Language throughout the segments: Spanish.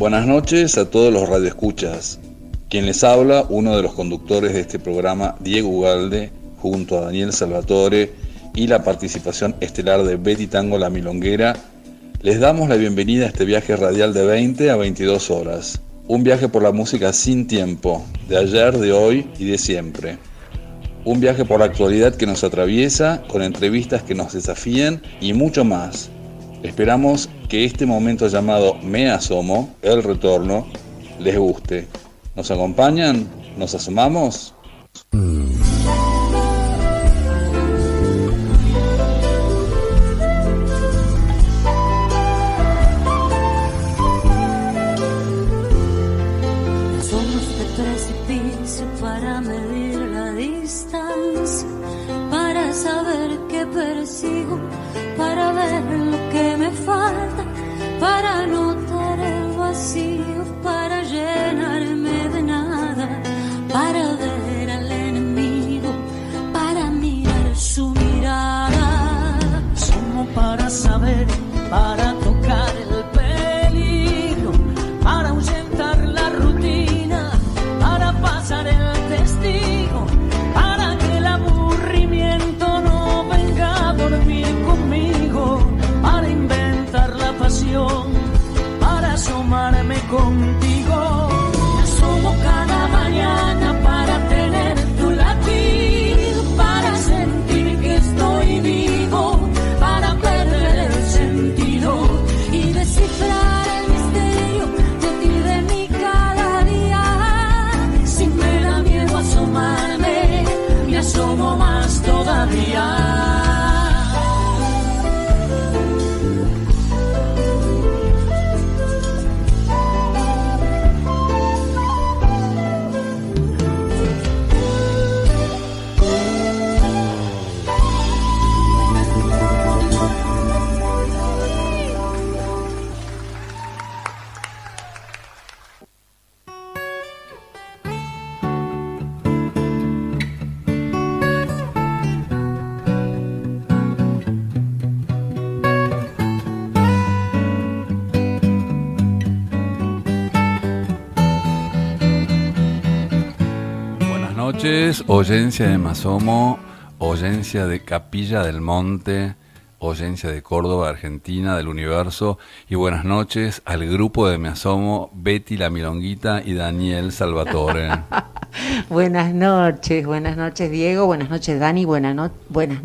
Buenas noches a todos los radioescuchas. Quien les habla, uno de los conductores de este programa, Diego Ugalde, junto a Daniel Salvatore y la participación estelar de Betty Tango La Milonguera, les damos la bienvenida a este viaje radial de 20 a 22 horas. Un viaje por la música sin tiempo, de ayer, de hoy y de siempre. Un viaje por la actualidad que nos atraviesa, con entrevistas que nos desafían y mucho más. Esperamos que este momento llamado Me Asomo, el retorno, les guste. ¿Nos acompañan? ¿Nos asomamos? Somos de precipicio para medir la distancia, para saber qué persigo, para ver lo que me falta, para notar el vacío, para llenarme de nada, para ver al enemigo, para mirar su mirada. Somos para saber, para tocar el peligro, para ahuyentar la rutina, para pasar el testigo, para que el aburrimiento no venga a dormir conmigo, para inventar la pasión, para asomarme contigo. Me asomo cada mañana para tener tu latido, para sentir que estoy vivo, para perder el sentido y descifrar el misterio de ti, de mí cada día. Si me da miedo asomarme, me asomo más todavía. Oyencia de Me Asomo, oyencia de Capilla del Monte, oyencia de Córdoba, Argentina, del universo, y buenas noches al grupo de Me Asomo, Betty La Milonguita y Daniel Salvatore. Buenas noches Diego, buenas noches Dani, buenas noches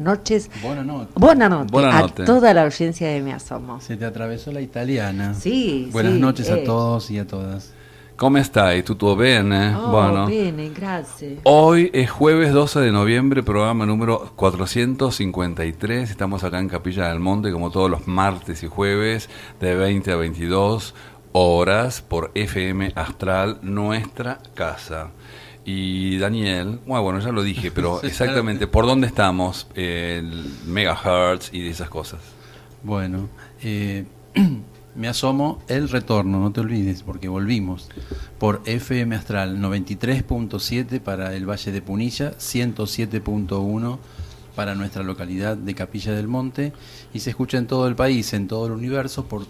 a toda la audiencia de Me Asomo. Se te atravesó la italiana. Sí, buenas sí, noches a todos y a todas. ¿Cómo stai? ¿Tutto bene? Bueno. Bene, gracias. Hoy es jueves 12 de noviembre, programa número 453. Estamos acá en Capilla del Monte, como todos los martes y jueves, de 20 a 22 horas, por FM Astral, nuestra casa. Y Daniel, bueno, ya lo dije, pero exactamente, ¿por dónde estamos? El megahertz y de esas cosas. Bueno, Me Asomo, el retorno, no te olvides, porque volvimos por FM Astral 93.7 para el Valle de Punilla, 107.1 para nuestra localidad de Capilla del Monte, y se escucha en todo el país, en todo el universo, por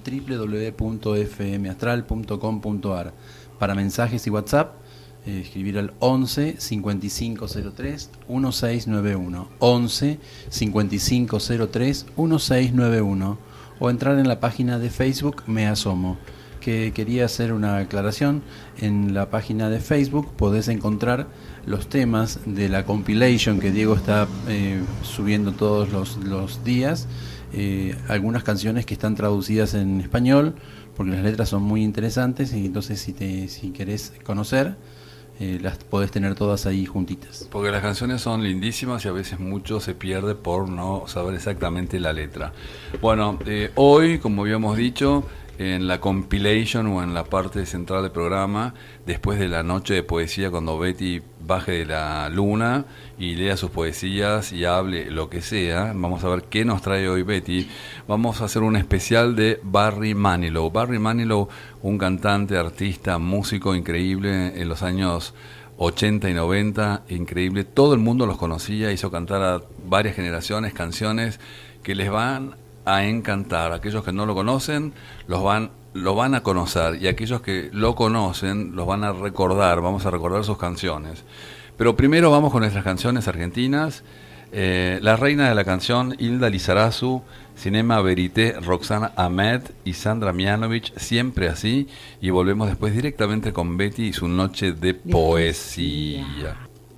www.fmastral.com.ar. Para mensajes y WhatsApp, escribir al 11 5503 1691, 11 5503 1691, o entrar en la página de Facebook Me Asomo. Que quería hacer una aclaración: en la página de Facebook podés encontrar los temas de la compilation que Diego está subiendo todos los días, algunas canciones que están traducidas en español, porque las letras son muy interesantes, y entonces si querés conocer, las podés tener todas ahí juntitas. Porque las canciones son lindísimas y a veces mucho se pierde por no saber exactamente la letra. Bueno, hoy, como habíamos dicho, en la compilation o en la parte central del programa, después de la noche de poesía, cuando Betty baje de la luna y lea sus poesías y hable lo que sea, vamos a ver qué nos trae hoy Betty. Vamos a hacer un especial de Barry Manilow. Barry Manilow, un cantante, artista, músico increíble en los años 80 y 90, increíble. Todo el mundo los conocía, hizo cantar a varias generaciones canciones que les van a encantar. Aquellos que no lo conocen lo van a conocer, y aquellos que lo conocen los van a recordar. Vamos a recordar sus canciones. Pero primero vamos con nuestras canciones argentinas. La reina de la canción, Hilda Lizarazu, Cinema Verité, Roxana Ahmed y Sandra Mianovich, Siempre Así. Y volvemos después directamente con Betty y su noche de poesía.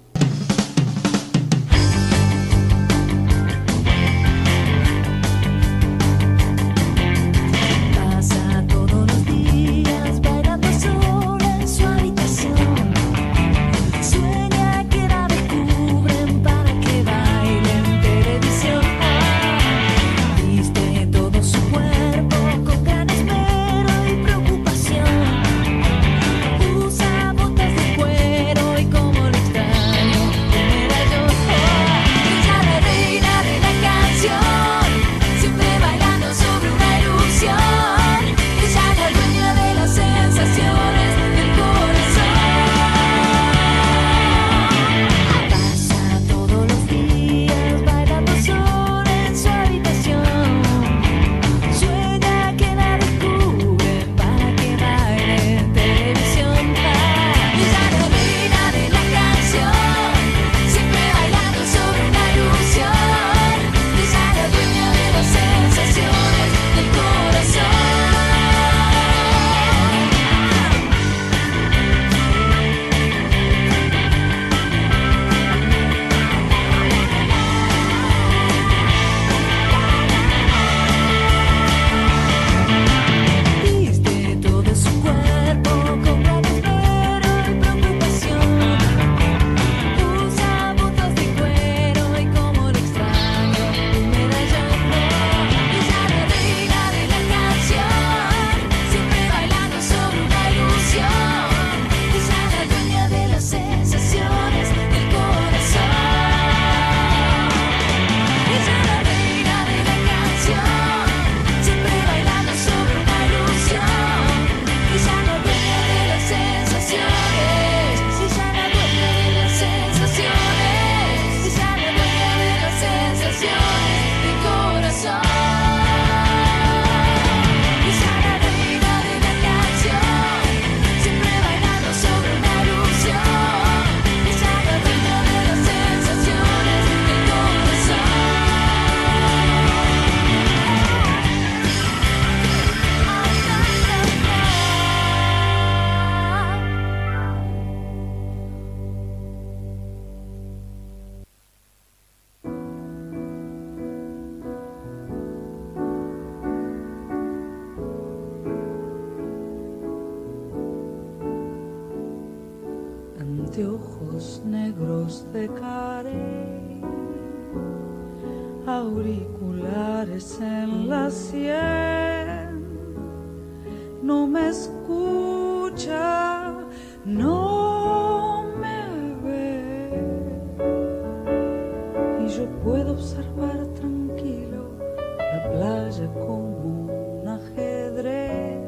Anteojos negros de carey, auriculares en la sien, no me escucha, no me ve, y yo puedo observar tranquilo la playa como un ajedrez,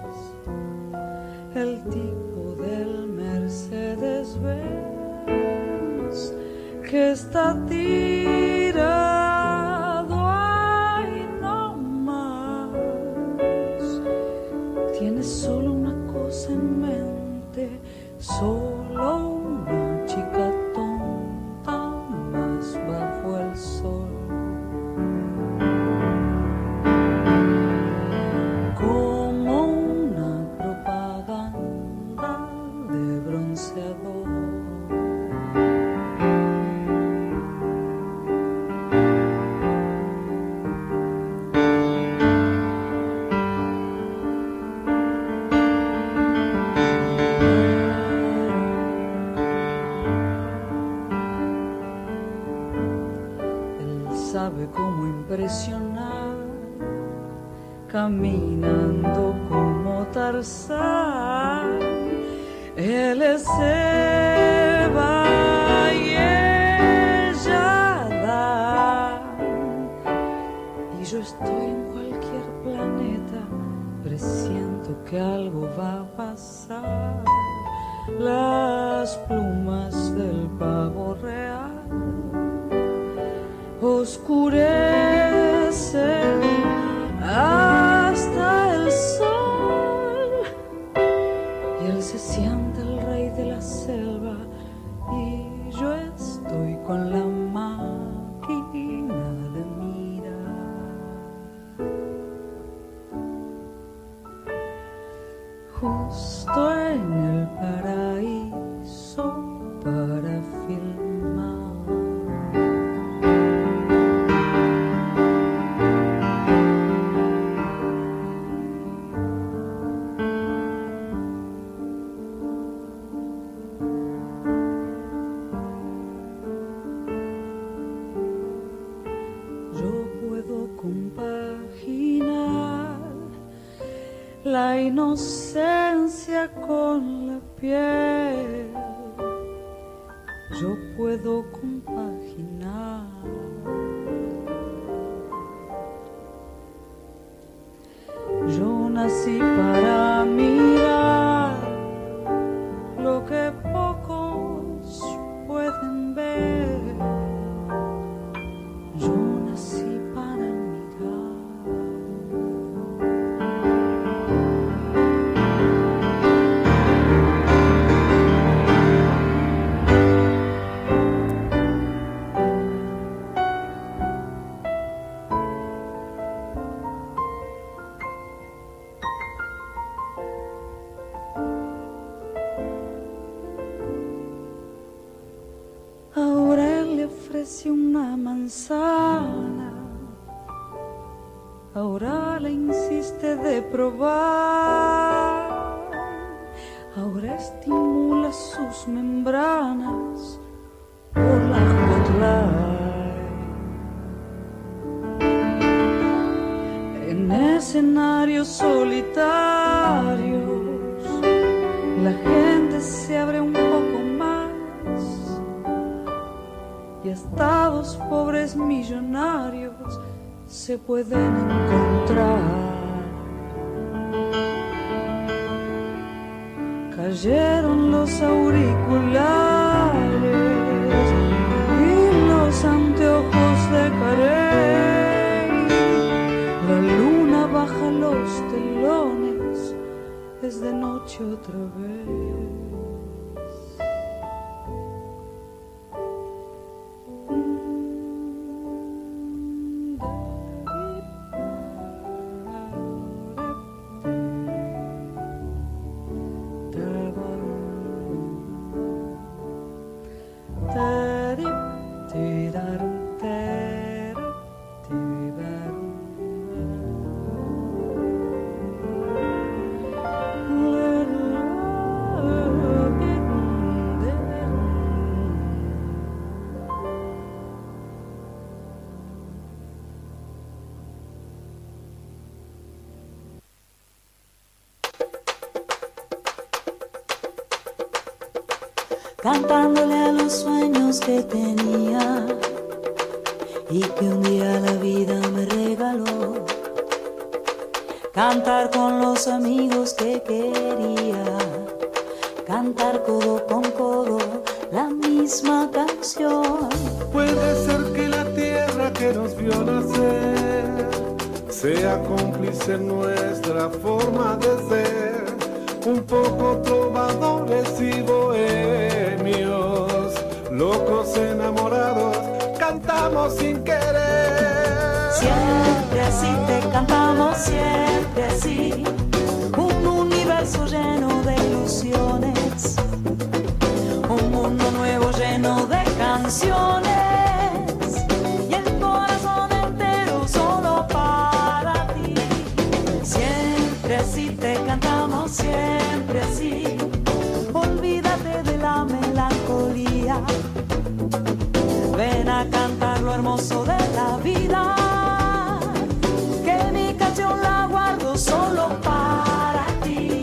el tipo del Mercedes-Benz que está tirado ahí no más. Tiene solo una cosa en mente, solo una chica tonta más bajo el sol. Como una propaganda de bronceador. Sabe cómo impresionar, caminando como Tarzán. Él es Eva y ella Dan, y yo estoy en cualquier planeta, presiento que algo va a pasar. Las plumas del pavo real oscurecen y él se siente el rey de la selva y yo estoy con la máquina de mirar. Justo en el paraíso para filmar. La inocencia con la piel, yo puedo compaginar. Yo nací para mirar lo que pocos pueden ver. Yo nací para una manzana, ahora le insiste de probar, ahora estimula sus membranas por la hotline. En escenarios solitarios la gente se abre un poco más y estados pobres millonarios se pueden encontrar. Cayeron los auriculares y los anteojos de Carey. La luna baja los telones, es de noche otra vez. Cantándole a los sueños que tenía y que un día la vida me regaló. Cantar con los amigos que quería, cantar codo con codo la misma canción. Puede ser que la tierra que nos vio nacer sea cómplice en nuestra forma de ser, un poco trovadores y bohemios, locos enamorados, cantamos sin querer. Siempre así te cantamos, siempre así, un universo lleno de ilusiones, un mundo nuevo lleno de canciones y el corazón entero solo para ti. Siempre así te cantamos, siempre así, olvídate de la melancolía, ven a cantar lo hermoso de la vida, que mi canción la guardo solo para ti.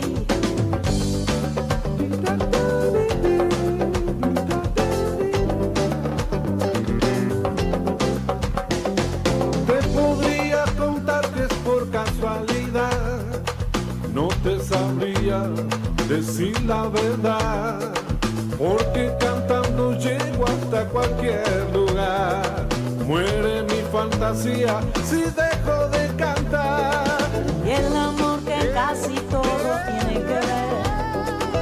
Te podría contar que es por casualidad, no te sabría decir la verdad, porque cantando llego hasta cualquier lugar. Muere mi fantasía si dejo de cantar. Y el amor que casi todo tiene que ver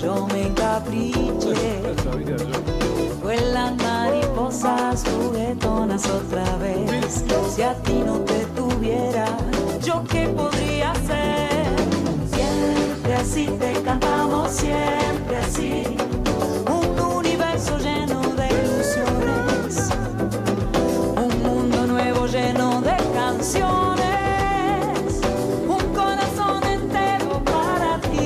yo me encapriché. Vuelan mariposas juguetonas otra vez. Si a ti no te tuviera, ¿yo qué podría hacer? Siempre así te cantamos, siempre así. Un universo lleno de ilusiones, un mundo nuevo lleno de canciones, un corazón entero para ti.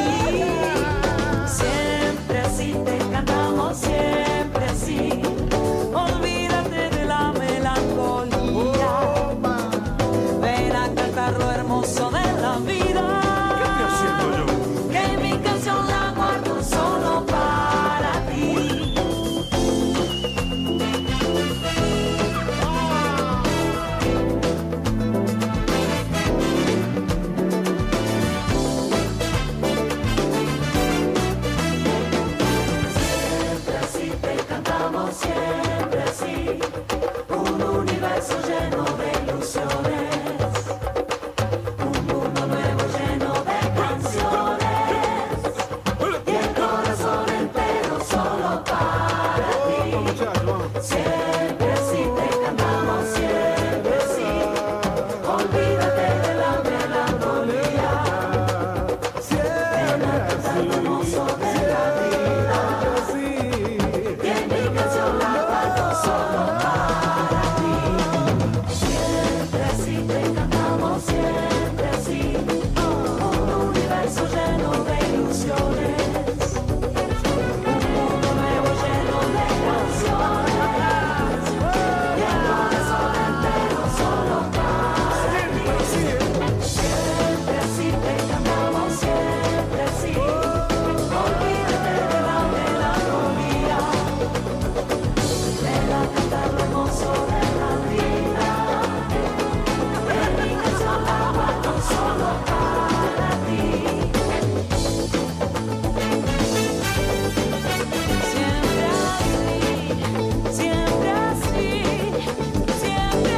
Siempre así te cantamos, siempre así. Olvídate de la melancolía, ven a cantar lo hermoso de la vida. ¿Qué estoy haciendo yo? Que mi canción la guardo solo para ti. Siempre así te cantamos, siempre así. Un universo lleno de ilusiones, un mundo nuevo lleno de canciones, y el corazón entero solo para ti. Siempre así te cantamos, siempre así. Olvídate de la melancolía, ven a cantar lo hermoso de la vida. Que mi canción la guardo solo para ti. Siempre así te cantamos, siempre así. Un universo lleno de ilusiones, un mundo nuevo lleno de canciones, y el corazón entero solo para ti. Siempre así te cantamos, siempre así. Olvídate de la melancolía, ven a cantar lo hermoso de la vida. Que mi canción la guardo solo para ti. Siempre así, siempre así, siempre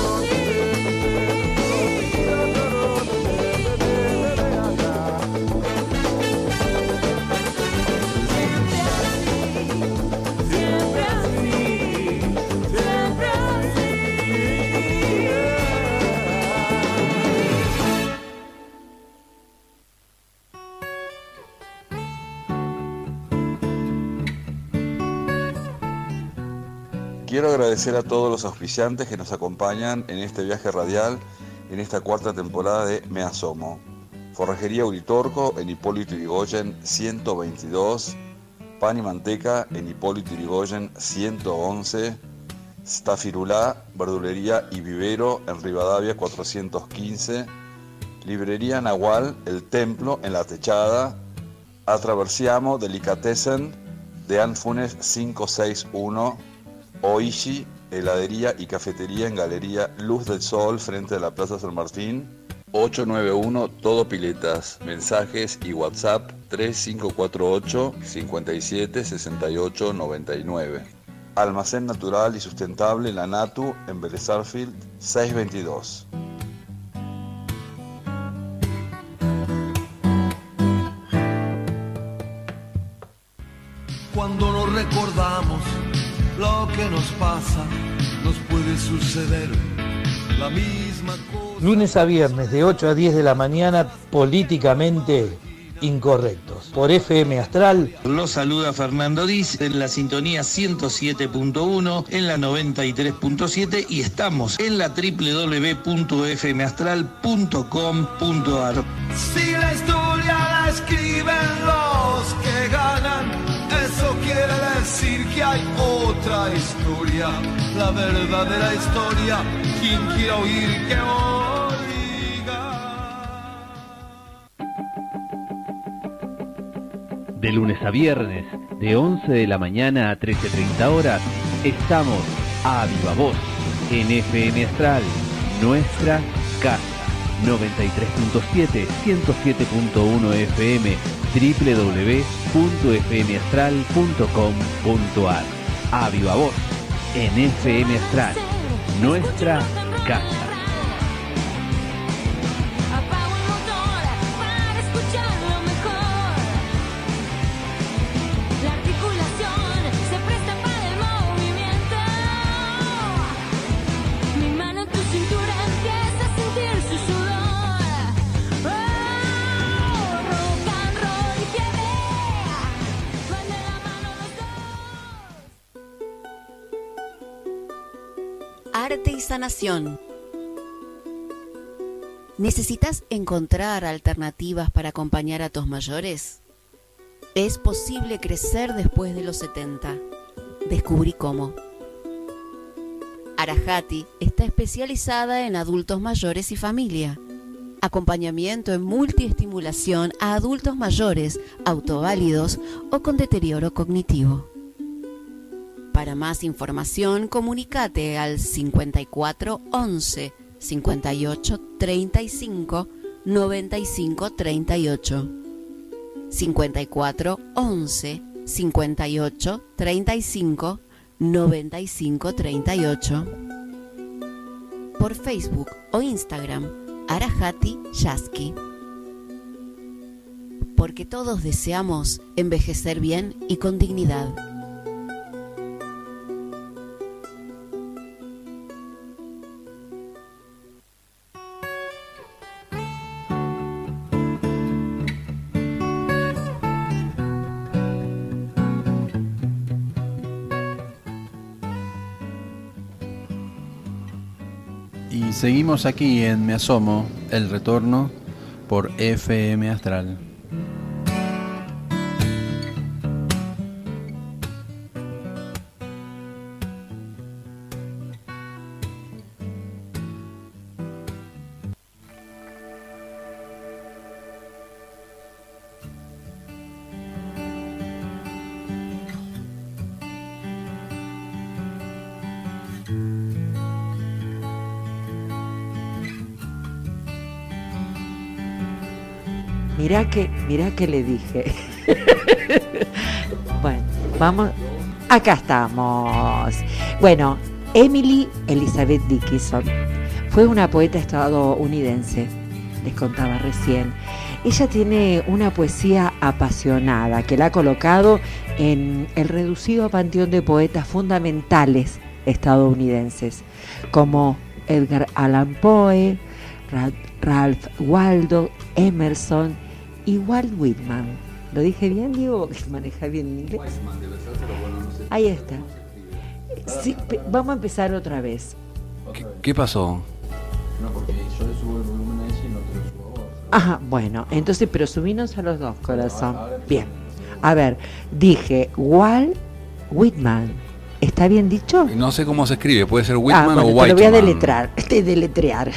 Quiero agradecer a todos los auspiciantes que nos acompañan en este viaje radial, en esta cuarta temporada de Me Asomo. Forrajería Uritorco en Hipólito Yrigoyen 122, Pan y Manteca en Hipólito Yrigoyen 111, Stafirulá, Verdulería y Vivero en Rivadavia 415, Librería Nahual, El Templo en La Techada, Atraversiamo Delicatessen de Anfunes 561, Oishi, heladería y cafetería en Galería Luz del Sol frente a la Plaza San Martín, 891 Todo Piletas, mensajes y WhatsApp 3548 57 68 99. Almacén Natural y Sustentable La Natu en Vélez Sarsfield 622. Cuando nos recordamos lo que nos pasa, nos puede suceder la misma cosa. Lunes a viernes de 8 a 10 de la mañana, políticamente incorrectos. Por FM Astral. Los saluda Fernando Diz en la sintonía 107.1, en la 93.7 y estamos en la www.fmastral.com.ar. Si la historia la escriben los que ganan, eso quiere decir que hay otra historia, la verdadera historia. Quien quiera oír que oiga. De lunes a viernes, de 11 de la mañana a 13:30 horas, estamos a viva voz en FM Astral, nuestra casa. 93.7, 107.1 FM, www.fmastral.com.ar. A viva voz en FM Astral, nuestra casa. Apago el motor para escucharlo mejor. arte y sanación. ¿Necesitas encontrar alternativas para acompañar a tus mayores? Es posible crecer después de los 70. Descubrí cómo. Arajati está especializada en adultos mayores y familia. Acompañamiento en multiestimulación a adultos mayores, autoválidos o con deterioro cognitivo. Para más información, comunícate al 54 11 58 35 95 38. 54 11 58 35 95 38. Por Facebook o Instagram, Arajati Yasky. Porque todos deseamos envejecer bien y con dignidad. Y seguimos aquí en Me Asomo, el retorno por FM Astral. Mirá que le dije. Bueno, vamos. Acá estamos. Bueno, Emily Elizabeth Dickinson fue una poeta estadounidense, les contaba recién. Ella tiene una poesía apasionada que la ha colocado en el reducido panteón de poetas fundamentales estadounidenses, como Edgar Allan Poe, Ralph Waldo Emerson y Walt Whitman. ¿Lo dije bien, Diego? Que maneja bien en inglés. Ahí está. Sí, vamos a empezar otra vez. ¿Qué pasó? No, porque yo le subo el volumen a ella y no te lo subo a vos. Ajá, bueno, entonces, pero subimos a los dos, corazón. Bien. A ver, dije Walt Whitman. ¿Está bien dicho? No sé cómo se escribe, puede ser Whitman o Whiteman. Te lo voy a deletrear.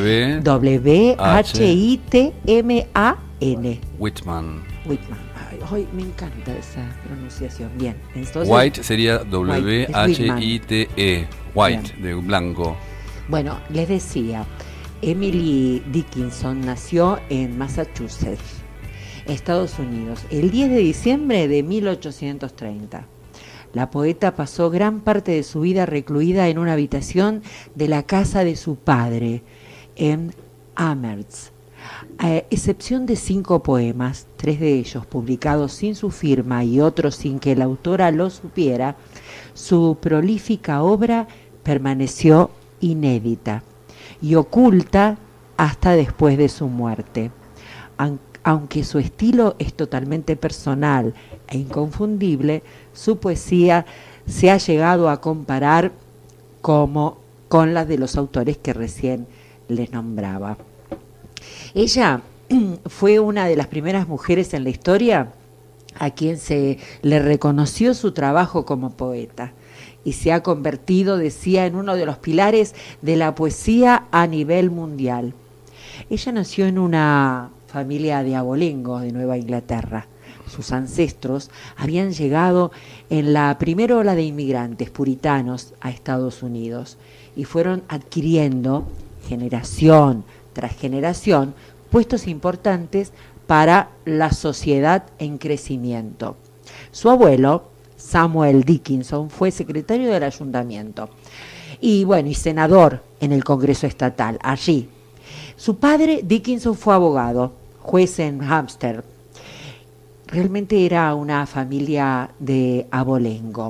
W-H-I-T-M-A-N. Whitman. Ay, me encanta esa pronunciación. Bien, entonces. White sería W-H-I-T-E. White, de blanco. Bueno, les decía, Emily Dickinson nació en Massachusetts, Estados Unidos, el 10 de diciembre de 1830. La poeta pasó gran parte de su vida recluida en una habitación de la casa de su padre, en Amherst. A excepción de 5 poemas, 3 de ellos publicados sin su firma y otros sin que la autora lo supiera, su prolífica obra permaneció inédita y oculta hasta después de su muerte. Aunque su estilo es totalmente personal e inconfundible, su poesía se ha llegado a comparar con la de los autores que recién les nombraba. Ella fue una de las primeras mujeres en la historia a quien se le reconoció su trabajo como poeta y se ha convertido, decía, en uno de los pilares de la poesía a nivel mundial. Ella nació en una familia de abolengo de Nueva Inglaterra. Sus ancestros habían llegado en la primera ola de inmigrantes puritanos a Estados Unidos y fueron adquiriendo, generación tras generación, puestos importantes para la sociedad en crecimiento. Su abuelo, Samuel Dickinson, fue secretario del ayuntamiento y senador en el Congreso Estatal, allí. Su padre, Dickinson, fue abogado, juez en Hampstead. Realmente era una familia de abolengo.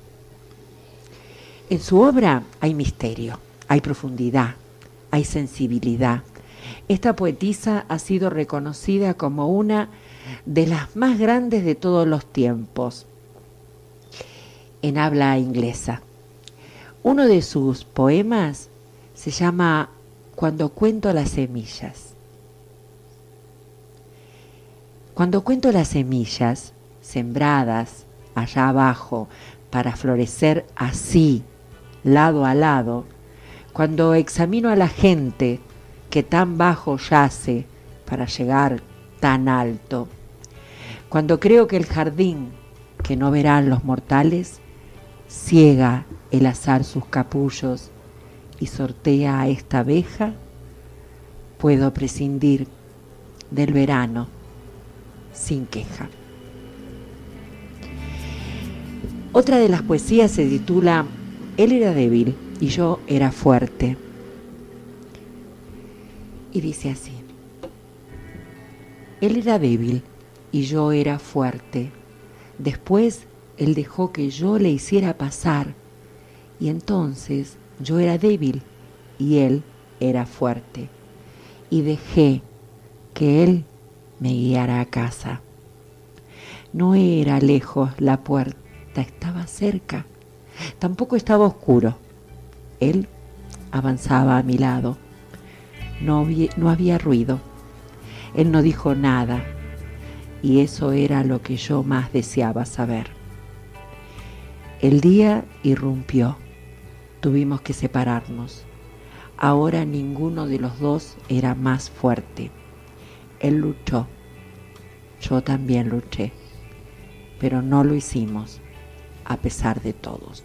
En su obra hay misterio, hay profundidad, hay sensibilidad. Esta poetisa ha sido reconocida como una de las más grandes de todos los tiempos en habla inglesa. Uno de sus poemas Se llama Cuando cuento las semillas. Cuando cuento las semillas sembradas allá abajo para florecer así, lado a lado, cuando examino a la gente que tan bajo yace para llegar tan alto, cuando creo que el jardín que no verán los mortales ciega el azar sus capullos y sortea a esta abeja, puedo prescindir del verano sin queja. Otra de las poesías se titula Él era débil y yo era fuerte. Y dice así: Él era débil y yo era fuerte. Después él dejó que yo le hiciera pasar, y entonces yo era débil y él era fuerte. Y dejé que él me guiara a casa. No era lejos la puerta, estaba cerca. Tampoco estaba oscuro. Él avanzaba a mi lado. No había ruido. Él no dijo nada. Y eso era lo que yo más deseaba saber. El día irrumpió. Tuvimos que separarnos. Ahora ninguno de los dos era más fuerte. Él luchó. Yo también luché. Pero no lo hicimos, a pesar de todos.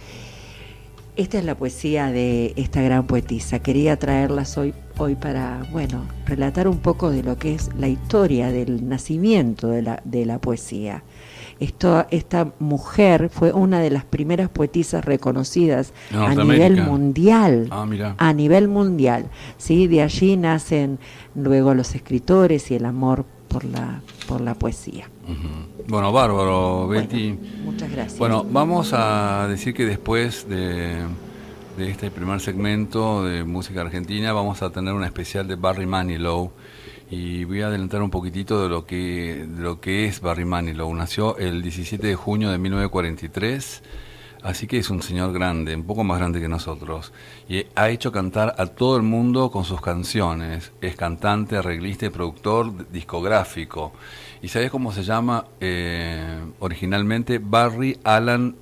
Esta es la poesía de esta gran poetisa. Quería traerlas hoy para, relatar un poco de lo que es la historia del nacimiento de la poesía. Esta mujer fue una de las primeras poetisas reconocidas a nivel mundial. A nivel mundial. ¿Sí? De allí nacen luego los escritores y el amor por la poesía. Uh-huh. Bueno, bárbaro, Betty. Muchas gracias. Bueno, vamos a decir que después de este primer segmento de música argentina vamos a tener una especial de Barry Manilow. Y voy a adelantar un poquitito de lo que es Barry Manilow. Nació el 17 de junio de 1943, así que es un señor grande, un poco más grande que nosotros. Y ha hecho cantar a todo el mundo con sus canciones. Es cantante, arreglista y productor discográfico. ¿Y sabes cómo se llama originalmente? Barry Alan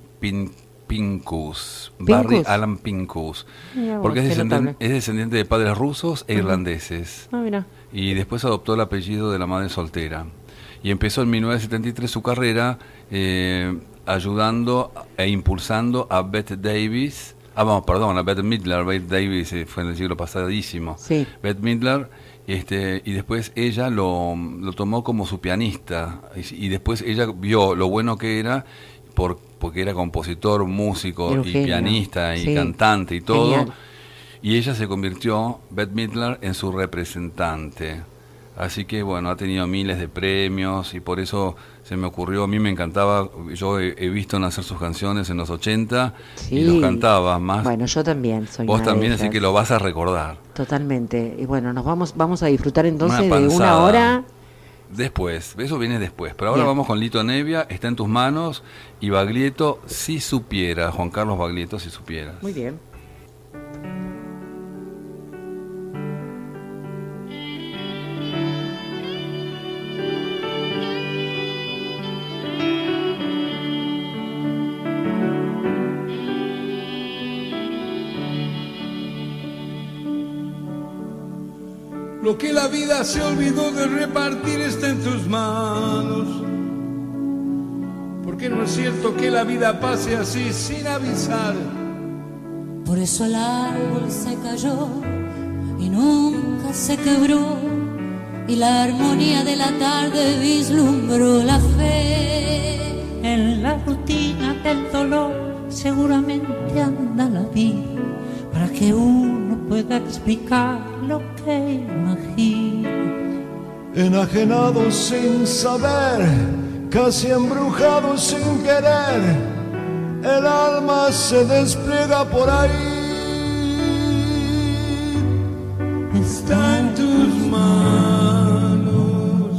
Pincus. Barry Alan Pincus. Porque es descendiente de padres rusos e irlandeses. Mira. Y después adoptó el apellido de la madre soltera. Y empezó en 1973 su carrera ayudando e impulsando a Bette Davis. A Bette Midler. Bette Davis fue en el siglo pasadísimo. Sí. Bette Midler. Y después ella lo tomó como su pianista. Y después ella vio lo bueno que era porque era compositor, músico y pianista y cantante y todo. Genial. Y ella se convirtió, Bette Midler, en su representante. Así que, ha tenido miles de premios y por eso se me ocurrió, a mí me encantaba, yo he visto nacer sus canciones en los 80 y los cantaba más. Bueno, yo también soy Vos una también, de ellas. Así que lo vas a recordar. Totalmente. Y bueno, vamos a disfrutar entonces de una hora. Después, eso viene después. Pero ahora vamos con Lito Nevia, Está en tus manos, y Baglietto, Si supiera, Juan Carlos Baglietto, Si supieras. Muy bien. Lo que la vida se olvidó de repartir está en tus manos. Porque no es cierto que la vida pase así sin avisar. Por eso el árbol se cayó y nunca se quebró, y la armonía de la tarde vislumbró la fe. En la rutina del dolor seguramente anda la vida, para que uno pueda explicar lo que imagina. Enajenados sin saber, casi embrujados sin querer, el alma se despliega por ahí. Está en tus manos,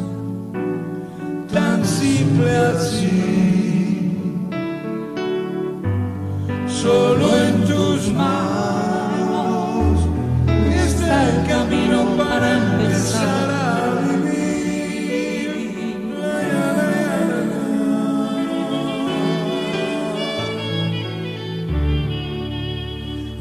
tan simple así, solo en tus manos.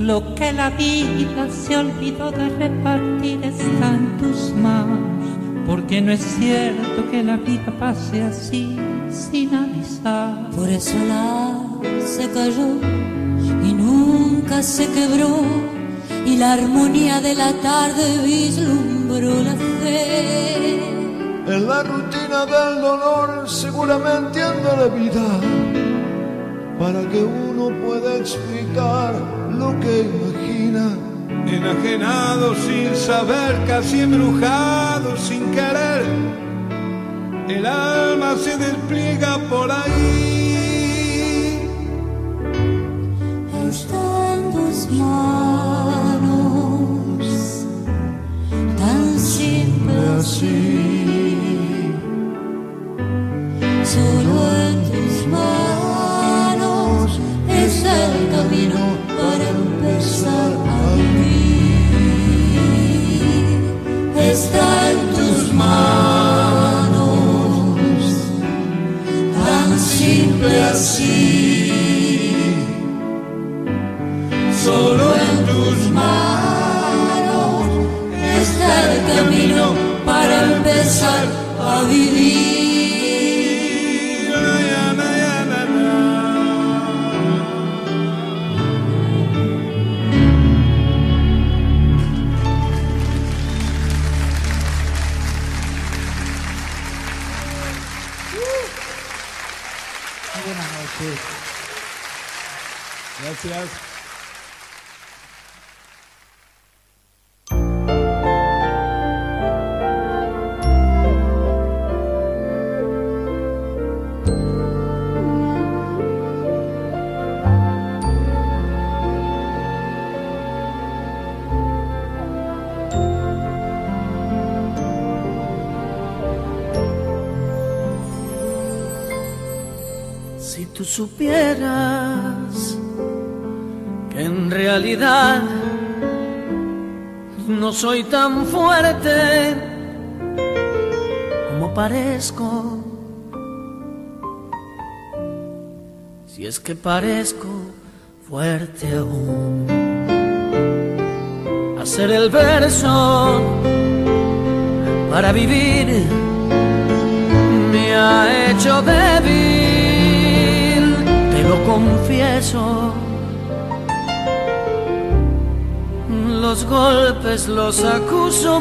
Lo que la vida se olvidó de repartir está en tus manos, porque no es cierto que la vida pase así sin avisar. Por eso la se cayó y nunca se quebró, y la armonía de la tarde vislumbró la fe. En la rutina del dolor seguramente anda la vida, para que uno pueda explicar lo que imagina. Enajenado sin saber, casi embrujado sin querer, el alma se despliega por ahí. Está en tus manos, tan simple así, solo en tus manos es el camino para empezar a vivir. Está en tus manos, tan simple así, solo en tus manos está el camino para empezar a vivir. Buenas noches. Gracias. Si tú supieras que en realidad no soy tan fuerte como parezco, si es que parezco fuerte aún, hacer el verso para vivir me ha hecho débil. Lo confieso, los golpes los acuso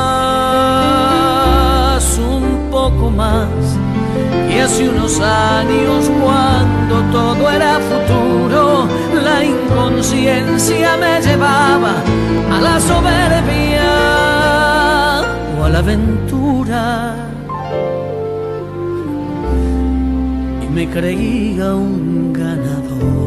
más, un poco más, y hace unos años cuando todo era futuro, la inconsciencia me llevaba a la soberbia o a la aventura, y me creía un ganador.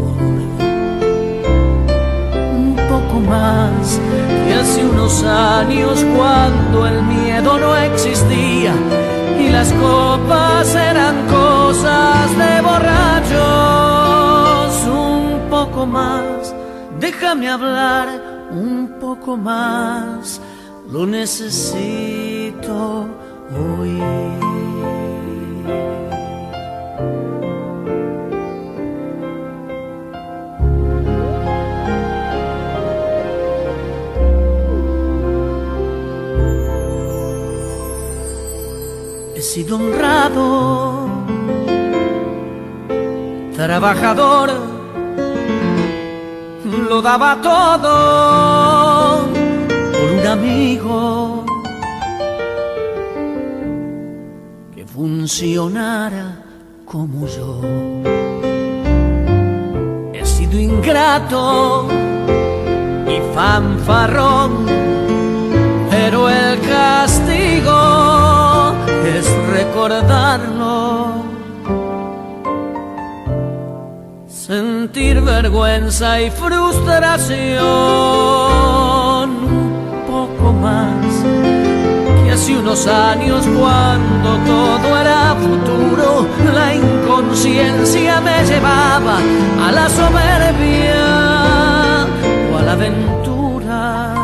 Un poco más que hace unos años cuando el miedo no existía y las copas eran cosas de borrachos. Un poco más, déjame hablar un poco más, lo necesito hoy. He sido honrado, trabajador, lo daba todo por un amigo que funcionara como yo. He sido ingrato y fanfarrón, pero el castigo es recordarlo, sentir vergüenza y frustración. Un poco más que hace unos años cuando todo era futuro, la inconsciencia me llevaba a la soberbia o a la aventura.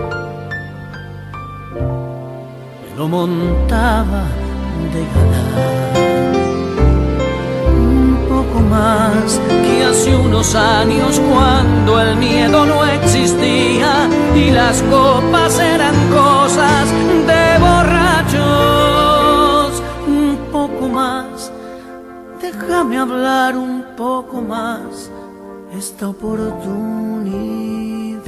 Lo montaba de ganar. Un poco más que hace unos años cuando el miedo no existía y las copas eran cosas de borrachos. Un poco más, déjame hablar un poco más esta oportunidad.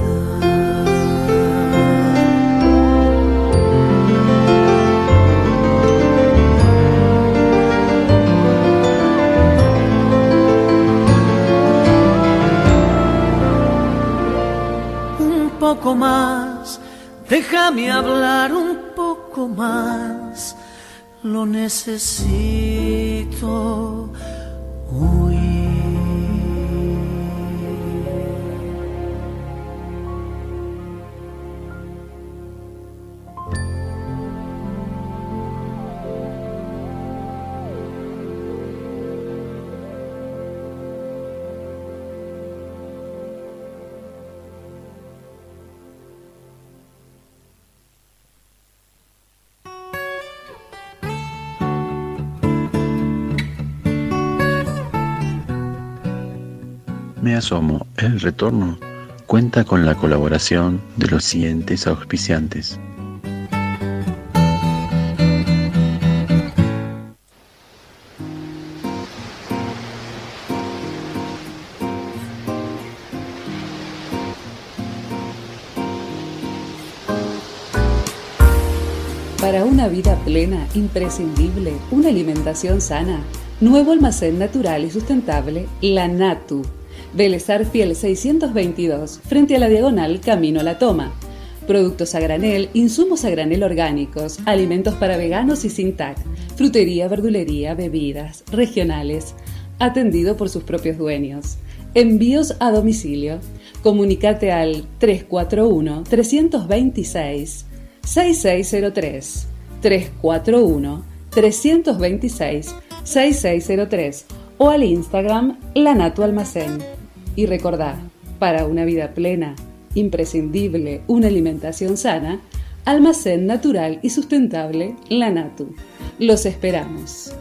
Un poco más, déjame hablar un poco más, lo necesito hoy. Me asomo, el retorno cuenta con la colaboración de los siguientes auspiciantes. Para una vida plena, imprescindible, una alimentación sana. Nuevo almacén natural y sustentable, La Natu. Vélez Arfiel 622, frente a la diagonal Camino a la Toma. Productos a granel, insumos a granel orgánicos, alimentos para veganos y sin TAC, frutería, verdulería, bebidas, regionales, atendido por sus propios dueños. Envíos a domicilio. Comunicate al 341-326-6603. 341-326-6603 o al Instagram La Natu Almacén. Y recordá, para una vida plena, imprescindible, una alimentación sana, almacén natural y sustentable La Natu. Los esperamos.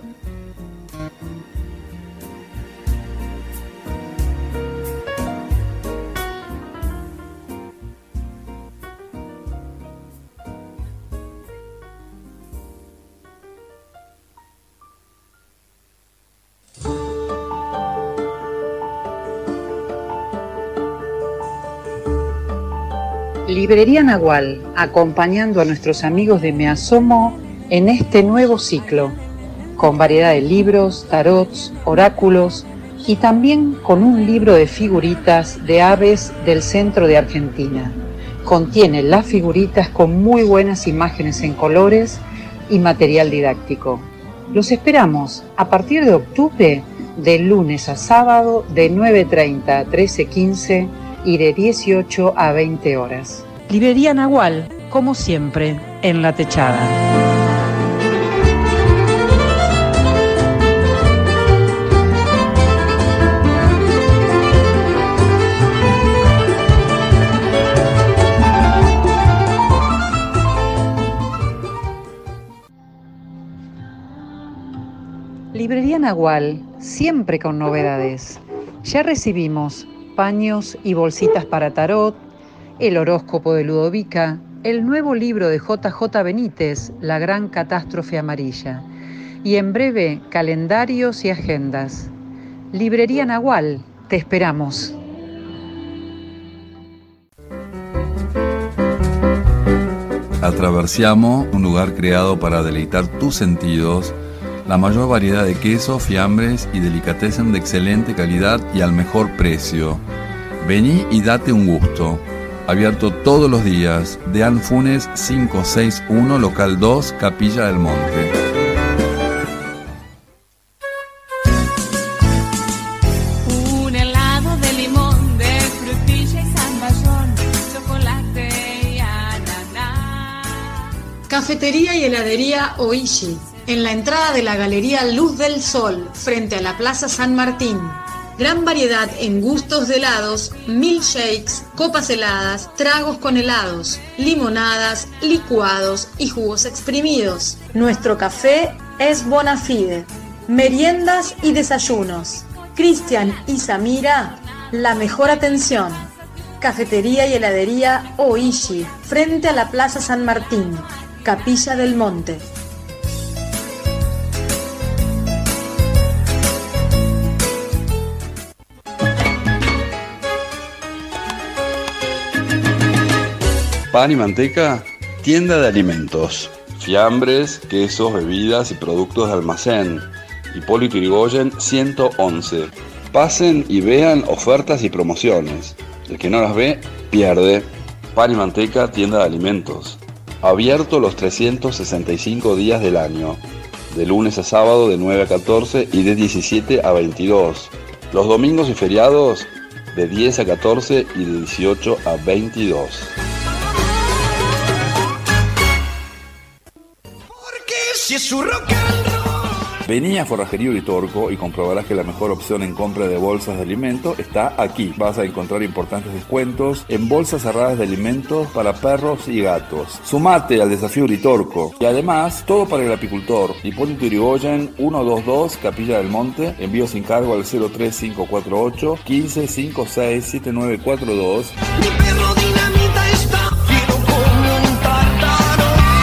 Librería Nahual, acompañando a nuestros amigos de Me Asomo en este nuevo ciclo, con variedad de libros, tarots, oráculos y también con un libro de figuritas de aves del centro de Argentina. Contiene las figuritas con muy buenas imágenes en colores y material didáctico. Los esperamos a partir de octubre, de lunes a sábado, de 9:30 a 13:15 y de 18 a 20 horas. Librería Nahual, como siempre, en La Techada. Librería Nahual, siempre con novedades. Ya recibimos paños y bolsitas para tarot, el horóscopo de Ludovica, el nuevo libro de JJ Benítez, La Gran Catástrofe Amarilla, y en breve calendarios y agendas. Librería Nahual, te esperamos. Atraversiamo, un lugar creado para deleitar tus sentidos, la mayor variedad de quesos, fiambres y delicatessen de excelente calidad y al mejor precio. Vení y date un gusto. Abierto todos los días. Deán Funes 561, local 2, Capilla del Monte. Un helado de limón, de frutilla y zamballón, chocolate y ananá. Cafetería y heladería Oishi, en la entrada de la Galería Luz del Sol, frente a la Plaza San Martín. Gran variedad en gustos de helados, milkshakes, copas heladas, tragos con helados, limonadas, licuados y jugos exprimidos. Nuestro café es Bonafide. Meriendas y desayunos. Cristian y Samira la mejor atención. Cafetería y heladería Oishi, frente a la Plaza San Martín, Capilla del Monte. Pan y manteca, tienda de alimentos. Fiambres, quesos, bebidas y productos de almacén. Hipólito Yrigoyen 111. Pasen y vean ofertas y promociones. El que no las ve, pierde. Pan y manteca, tienda de alimentos. Abierto los 365 días del año. De lunes a sábado de 9 a 14 y de 17 a 22. Los domingos y feriados de 10 a 14 y de 18 a 22. Si es su rock and roll. Vení a Forrajería Uritorco y comprobarás que la mejor opción en compra de bolsas de alimento está aquí. Vas a encontrar importantes descuentos en bolsas cerradas de alimentos para perros y gatos. Sumate al desafío Uritorco. Y además, todo para el apicultor. Hipólito Yrigoyen 122, Capilla del Monte. Envío sin cargo al 03548 15567942. Mi perro dinamita está fiero como un tártaro.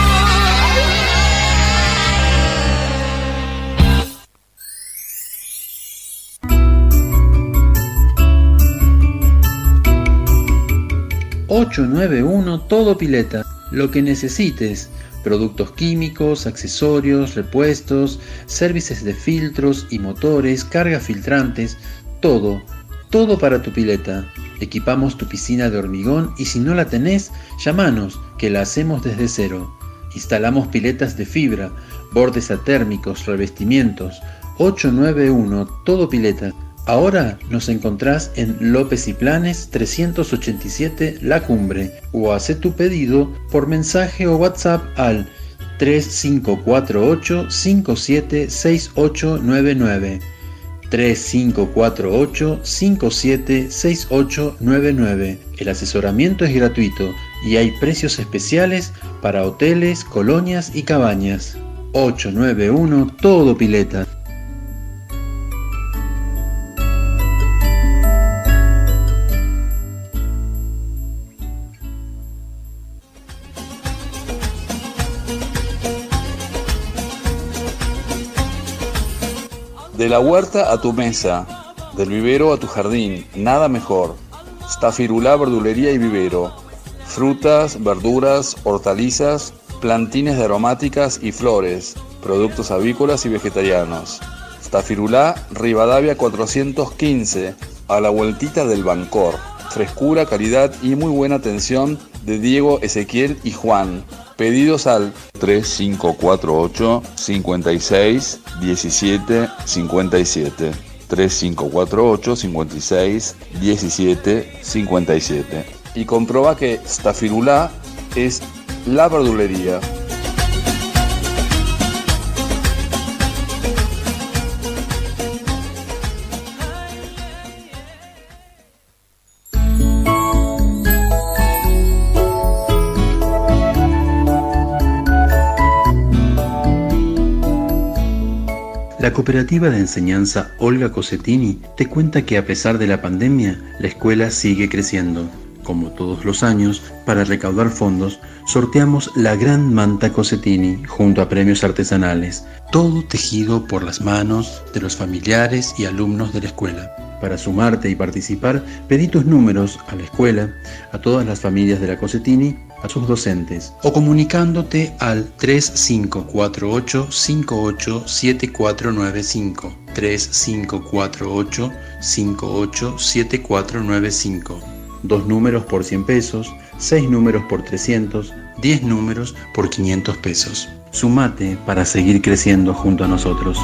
891 Todo Pileta. Lo que necesites. Productos químicos, accesorios, repuestos, servicios de filtros y motores, cargas filtrantes, todo para tu pileta. Equipamos tu piscina de hormigón y si no la tenés, llamanos, que la hacemos desde cero. Instalamos piletas de fibra, bordes atérmicos, revestimientos. 891 Todo Pileta. Ahora nos encontrás en López y Planes 387 La Cumbre o hacé tu pedido por mensaje o WhatsApp al 3548 576899 3548 576899. El asesoramiento es gratuito y hay precios especiales para hoteles, colonias y cabañas. 891 Todo Pileta. De la huerta a tu mesa, del vivero a tu jardín, nada mejor. Stafirulá Verdulería y Vivero. Frutas, verduras, hortalizas, plantines de aromáticas y flores, productos avícolas y vegetarianos. Stafirulá Rivadavia 415, a la vueltita del Bancor. Frescura, calidad y muy buena atención de Diego, Ezequiel y Juan. Pedidos al 3548 56 17 57 3548 56 17 57 y comproba que Stafirulá es la verdulería. La cooperativa de enseñanza Olga Cosetini te cuenta que a pesar de la pandemia, la escuela sigue creciendo. Como todos los años, para recaudar fondos, sorteamos la gran manta Cosetini junto a premios artesanales, todo tejido por las manos de los familiares y alumnos de la escuela. Para sumarte y participar, pedí tus números a la escuela, a todas las familias de la Cosetini, a sus docentes, o comunicándote al 3548 587495 3548 587495. 2 números por 100 pesos, 6 números por 300, 10 números por 500 pesos. Sumate para seguir creciendo junto a nosotros.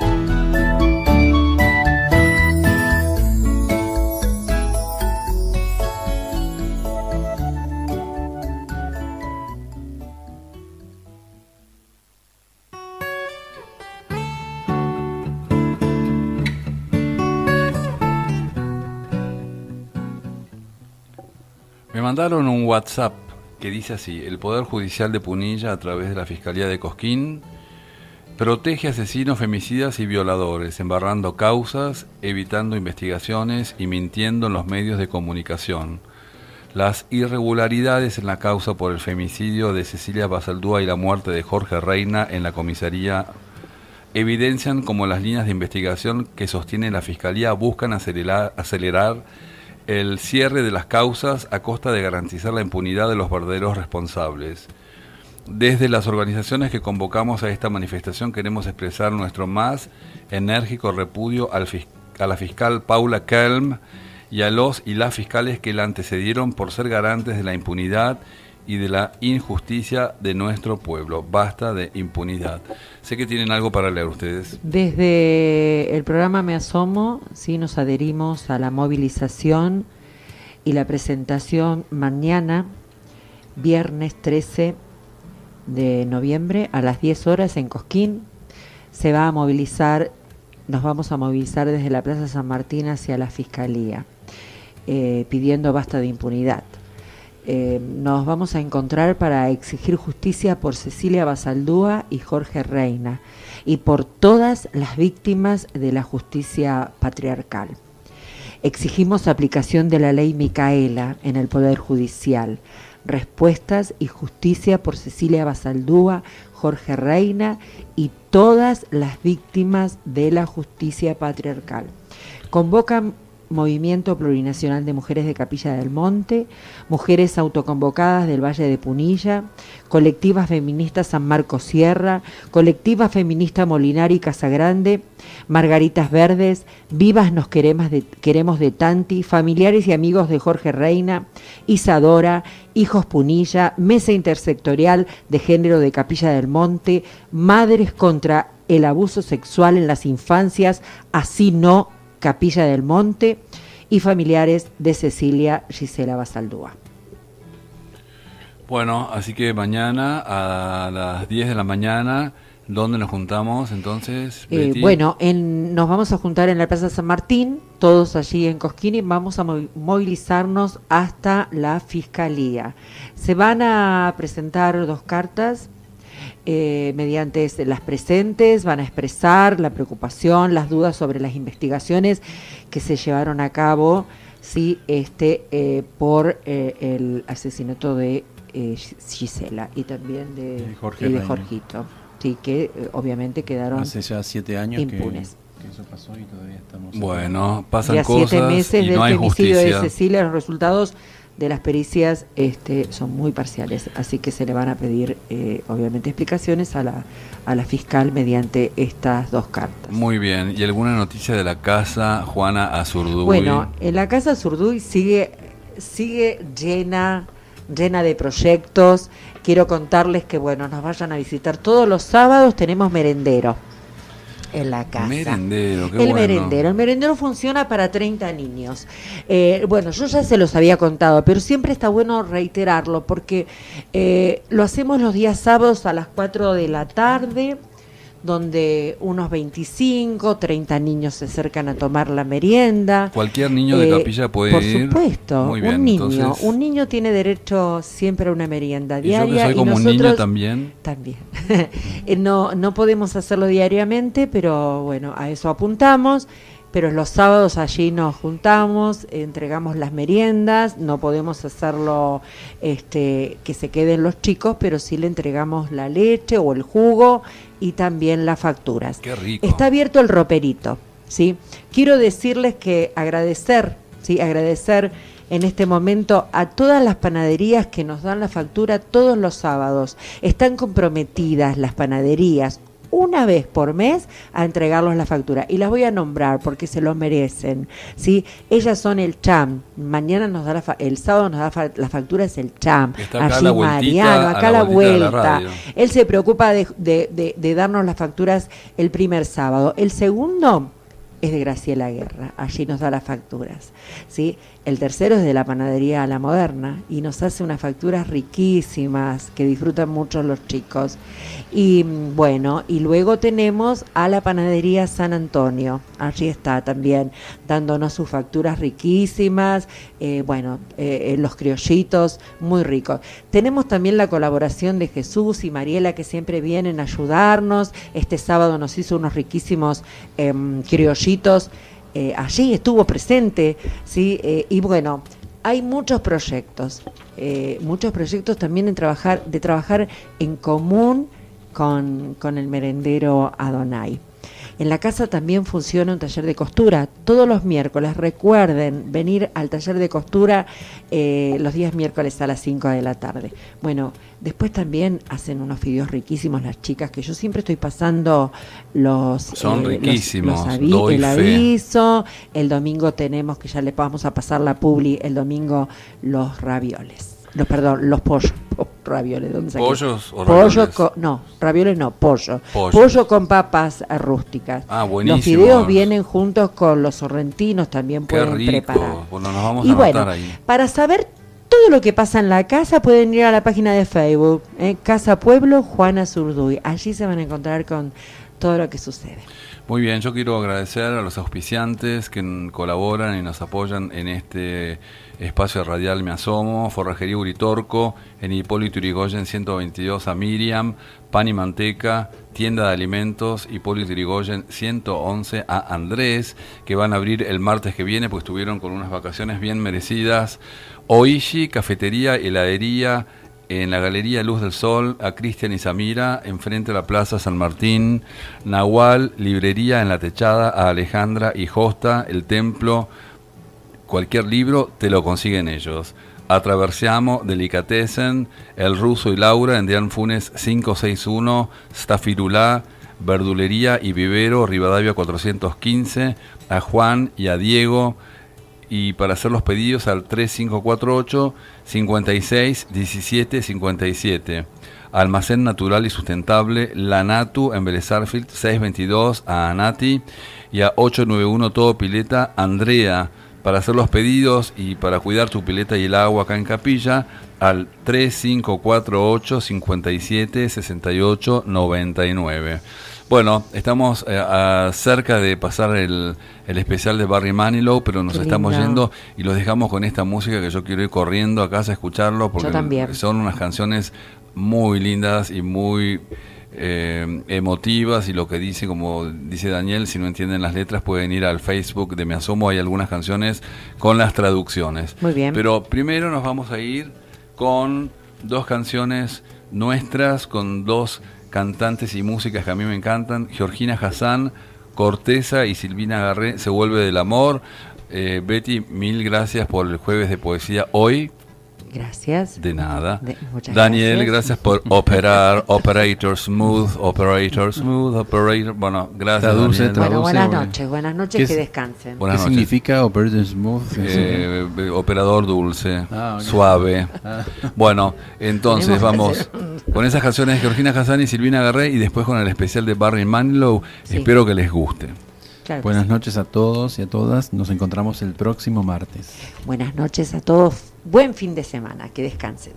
Me mandaron un WhatsApp que dice así: el Poder Judicial de Punilla, a través de la Fiscalía de Cosquín, Protege asesinos, femicidas y violadores, embarrando causas, evitando investigaciones y mintiendo en los medios de comunicación. Las irregularidades en la causa por el femicidio de Cecilia Basaldúa y la muerte de Jorge Reina en la comisaría evidencian cómo las líneas de investigación que sostiene la Fiscalía buscan acelerar el cierre de las causas a costa de garantizar la impunidad de los verdaderos responsables. Desde las organizaciones que convocamos a esta manifestación queremos expresar nuestro más enérgico repudio a la fiscal Paula Kelm y a los y las fiscales que la antecedieron por ser garantes de la impunidad y de la injusticia de nuestro pueblo. Basta de impunidad. Sé que tienen algo para leer ustedes. Desde el programa Me Asomo, sí, nos adherimos a la movilización y la presentación mañana, viernes 13 de noviembre, a las 10 horas en Cosquín. Se va a movilizar, nos vamos a movilizar desde la Plaza San Martín hacia la Fiscalía, pidiendo basta de impunidad. Nos vamos a encontrar para exigir justicia por Cecilia Basaldúa y Jorge Reina y por todas las víctimas de la justicia patriarcal. Exigimos aplicación de la ley Micaela en el Poder Judicial, respuestas y justicia por Cecilia Basaldúa, Jorge Reina y todas las víctimas de la justicia patriarcal. Convocan Movimiento Plurinacional de Mujeres de Capilla del Monte, Mujeres Autoconvocadas del Valle de Punilla, Colectiva Feminista San Marcos Sierra, Colectiva Feminista Molinari Casagrande, Margaritas Verdes, Vivas nos queremos de Tanti, familiares y amigos de Jorge Reina, Isadora, Hijos Punilla, Mesa Intersectorial de Género de Capilla del Monte, Madres contra el Abuso Sexual en las Infancias, Así No, Capilla del Monte, y familiares de Cecilia Gisela Basaldúa. Bueno, así que mañana a las 10 de la mañana, ¿dónde nos juntamos entonces, Betty? Nos vamos a juntar en la Plaza San Martín, todos allí en Cosquín, y vamos a movilizarnos hasta la Fiscalía. Se van a presentar 2 cartas. Mediante las presentes van a expresar la preocupación, las dudas sobre las investigaciones que se llevaron a cabo por el asesinato de Gisela y también de Jorgito, que obviamente quedaron hace ya 7 años impunes. Que eso pasó y todavía estamos... Bueno, pasan ya cosas 7 meses y del no hay femicidio justicia. de Cecilia. Los resultados de las pericias son muy parciales, así que se le van a pedir obviamente explicaciones a la fiscal mediante estas 2 cartas. Muy bien, ¿y alguna noticia de la casa Juana Azurduy? Bueno, en la casa Azurduy sigue llena de proyectos. Quiero contarles que nos vayan a visitar todos los sábados. Tenemos merendero en la casa. Merendero, qué bueno. El merendero funciona para 30 niños. Yo ya se los había contado, pero siempre está bueno reiterarlo porque lo hacemos los días sábados a las 4 de la tarde, donde unos 25, 30 niños se acercan a tomar la merienda. Cualquier niño de Capilla puede ir. Por supuesto, muy bien, un niño tiene derecho siempre a una merienda diaria. Y yo que soy como un niño también. No podemos hacerlo diariamente, pero a eso apuntamos. Pero los sábados allí nos juntamos, entregamos las meriendas. No podemos hacerlo que se queden los chicos, pero sí le entregamos la leche o el jugo y también las facturas. Qué rico. Está abierto el roperito, ¿sí? Quiero decirles que agradecer en este momento a todas las panaderías que nos dan la factura todos los sábados. Están comprometidas las panaderías una vez por mes a entregarlos la factura, y las voy a nombrar porque se lo merecen, ¿sí? Ellas son el Cham. Mañana nos da el sábado nos da la factura, es el Cham. Está acá allí Mariano, acá a la vuelta. Él se preocupa de darnos las facturas el primer sábado. El segundo es de Graciela Guerra, allí nos da las facturas, ¿sí? El tercero es de la panadería La Moderna y nos hace unas facturas riquísimas que disfrutan mucho los chicos. Y bueno, y luego tenemos a la panadería San Antonio, allí está también dándonos sus facturas riquísimas, los criollitos muy ricos. Tenemos también la colaboración de Jesús y Mariela, que siempre vienen a ayudarnos. Este sábado nos hizo unos riquísimos criollitos. Allí estuvo presente, ¿sí? Y bueno, hay muchos proyectos también de trabajar en común con el merendero Adonai. En la casa también funciona un taller de costura. Todos los miércoles, recuerden venir al taller de costura los días miércoles a las 5 de la tarde. Bueno, después también hacen unos fideos riquísimos las chicas, que yo siempre estoy pasando son riquísimos, el aviso. El domingo tenemos, que ya le vamos a pasar la publi, el domingo los ravioles. Los pollos. Ravioles, ¿dónde saqué? ¿Pollos o ravioles? Ravioles no, pollo. Pollo con papas rústicas. Buenísimo. Los fideos vienen juntos con los sorrentinos, también pueden preparar. Bueno, nos vamos a anotar ahí. Para saber todo lo que pasa en la casa, pueden ir a la página de Facebook, Casa Pueblo Juana Zurduy. Allí se van a encontrar con todo lo que sucede. Muy bien, yo quiero agradecer a los auspiciantes que colaboran y nos apoyan en este espacio radial Me Asomo: Forrajería Uritorco, en Hipólito Yrigoyen 122 a Miriam, Pan y Manteca, Tienda de Alimentos Hipólito Yrigoyen 111 a Andrés, que van a abrir el martes que viene, pues estuvieron con unas vacaciones bien merecidas. Oishi, Cafetería, Heladería, en la Galería Luz del Sol, a Cristian y Samira, enfrente a la Plaza San Martín. Nahual, Librería en la Techada, a Alejandra y Josta, El Templo. Cualquier libro te lo consiguen ellos. Atraversiamo, Delicatessen, El Ruso y Laura, en Deán Funes 561, Stafirulá, Verdulería y Vivero, Rivadavia 415, a Juan y a Diego. Y para hacer los pedidos al 3548 56 17 57. Almacén Natural y Sustentable La Natu en Vélez Sarsfield 622 a Anati, y a 891 Todo Pileta Andrea. Para hacer los pedidos y para cuidar tu pileta y el agua acá en Capilla, al 3548 57 68 99. Bueno, estamos cerca de pasar el especial de Barry Manilow, pero nos estamos yendo y los dejamos con esta música que yo quiero ir corriendo a casa a escucharlo, porque son unas canciones muy lindas y muy emotivas, y lo que dice, como dice Daniel, si no entienden las letras pueden ir al Facebook de Me Asomo, hay algunas canciones con las traducciones. Muy bien. Pero primero nos vamos a ir con dos canciones nuestras, con dos cantantes y músicas que a mí me encantan: Georgina Hassan, Corteza, y Silvina Garré, Se vuelve del amor. Betty, mil gracias por el jueves de poesía hoy. Gracias. De nada. Muchas Daniel, gracias por operar. Operator smooth. Bueno, gracias, Dulce, Daniel. Bueno, buenas noches, que descansen. Buenas ¿Qué noches. significa Operator smooth? Operador dulce, okay. suave. Bueno, entonces vamos con esas canciones de Georgina Hassan y Silvina Garré, y después con el especial de Barry Manilow. Sí. Espero que les guste. Claro. Buenas noches a todos y a todas. Nos encontramos el próximo martes. Buenas noches a todos. Buen fin de semana. Que descansen.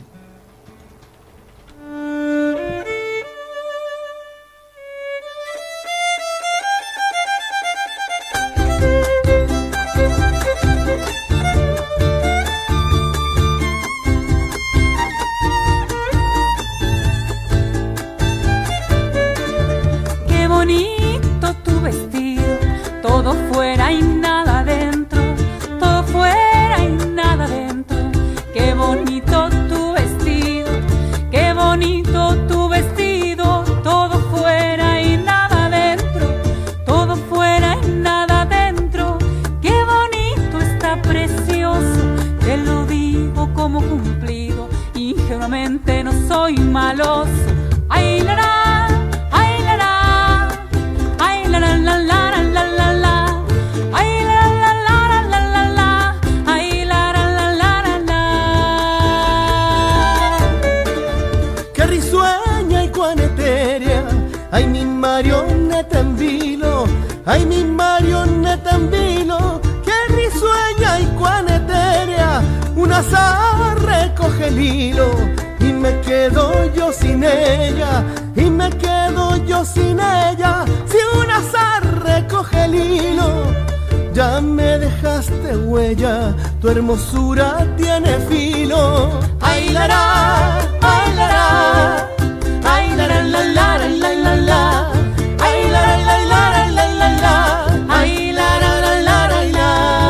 Qué bonito tu vestido, todo fuera y nada dentro, todo fuera y nada dentro. Qué bonito tu vestido, qué bonito tu vestido, todo fuera y nada dentro, todo fuera y nada dentro. Qué bonito está, precioso, te lo digo como cumplido, ingenuamente no soy maloso. Ay, la, la, ay, la, la, ay, la, la, la, la, la, la, la, ay, la, la, la, la, la, la, ay, la, la, la, la, la. Qué risueña y cuán etérea, ay, mi marioneta en vilo, ay, mi marioneta azar recoge el hilo y me quedo yo sin ella, y me quedo yo sin ella. Si un azar recoge el hilo, ya me dejaste huella, tu hermosura tiene filo. Ay la la, ay la la, ay la la la la la la la, ay la la la la la la la, ay la la la la la la.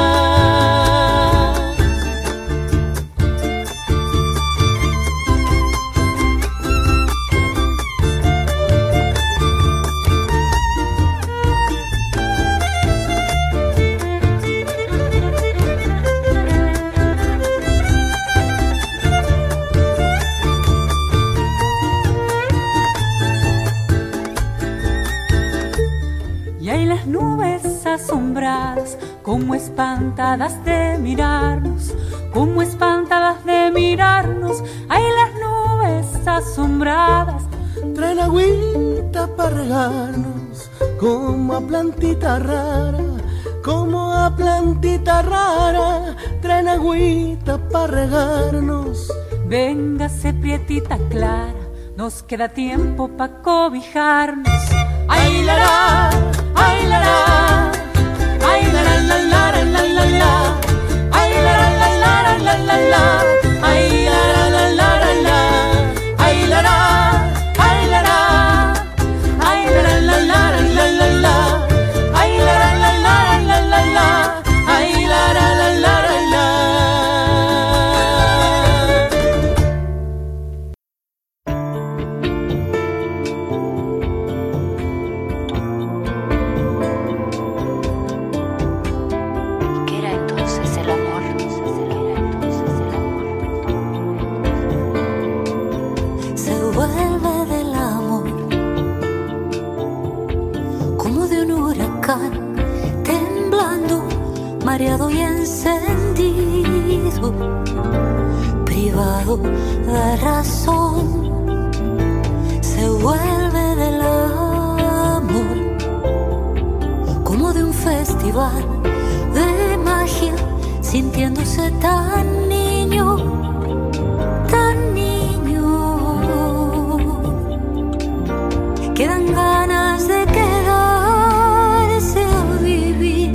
Asombradas, como espantadas de mirarnos, como espantadas de mirarnos. Hay las nubes asombradas, traen agüita para regarnos, como a plantita rara, como a plantita rara, traen agüita para regarnos. Véngase prietita clara, nos queda tiempo pa' cobijarnos. Ay la la, ay la la, ay la la la la la la la, ay la la la la la la la, ay la la la la la la, ay la la, ay la la, ay la la la la la la la, ay la la la la la la la, ay la la la la la la. Mareado y encendido, privado de razón, se vuelve del amor, como de un festival de magia, sintiéndose tan niño, tan niño, que dan ganas de quedarse a vivir.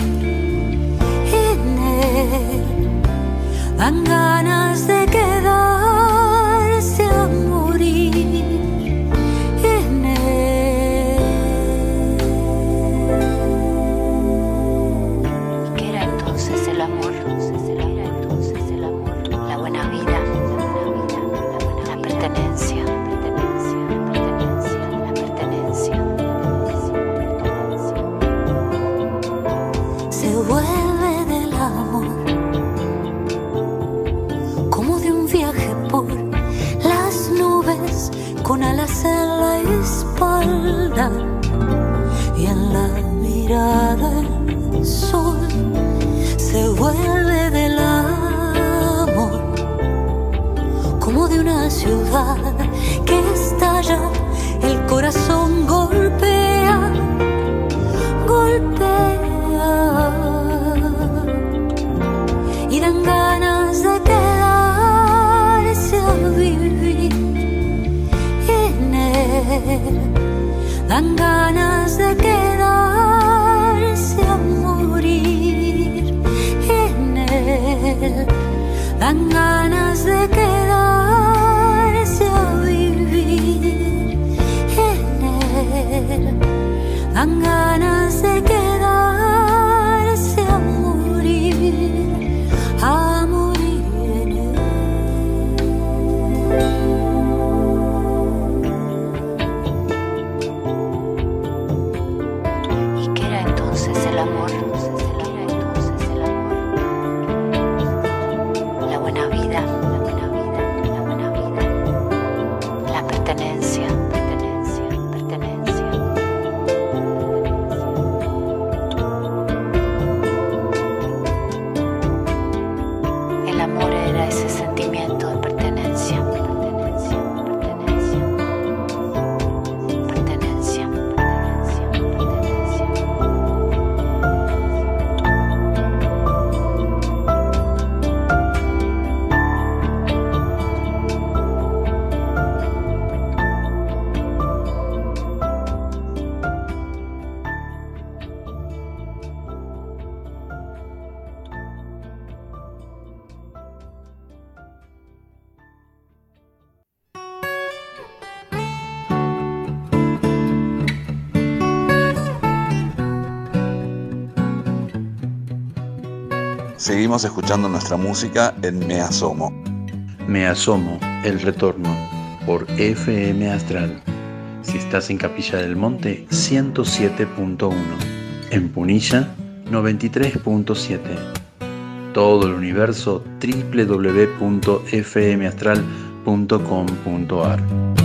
Dan ganas de quedarse a morir en él. ¿Qué era entonces el amor? La buena vida, la pertenencia, la pertenencia. Se vuelve del amor, viaje por las nubes con alas en la espalda y en la mirada el sol. Se vuelve del amor, como de una ciudad que estalla, el corazón golpea, golpea, y dan ganas de quedarse a vivir en él. Dan ganas de quedarse a morir en él. Dan ganas de quedarse a vivir en él. Dan ganas de quedarse a morir en él. ¿Y qué era entonces el amor? La buena vida, la pertenencia. El amor era ese sentimiento de pertenencia. Seguimos escuchando nuestra música en Me Asomo. Me Asomo, el retorno, por FM Astral. Si estás en Capilla del Monte, 107.1. En Punilla, 93.7. Todo el universo, www.fmastral.com.ar.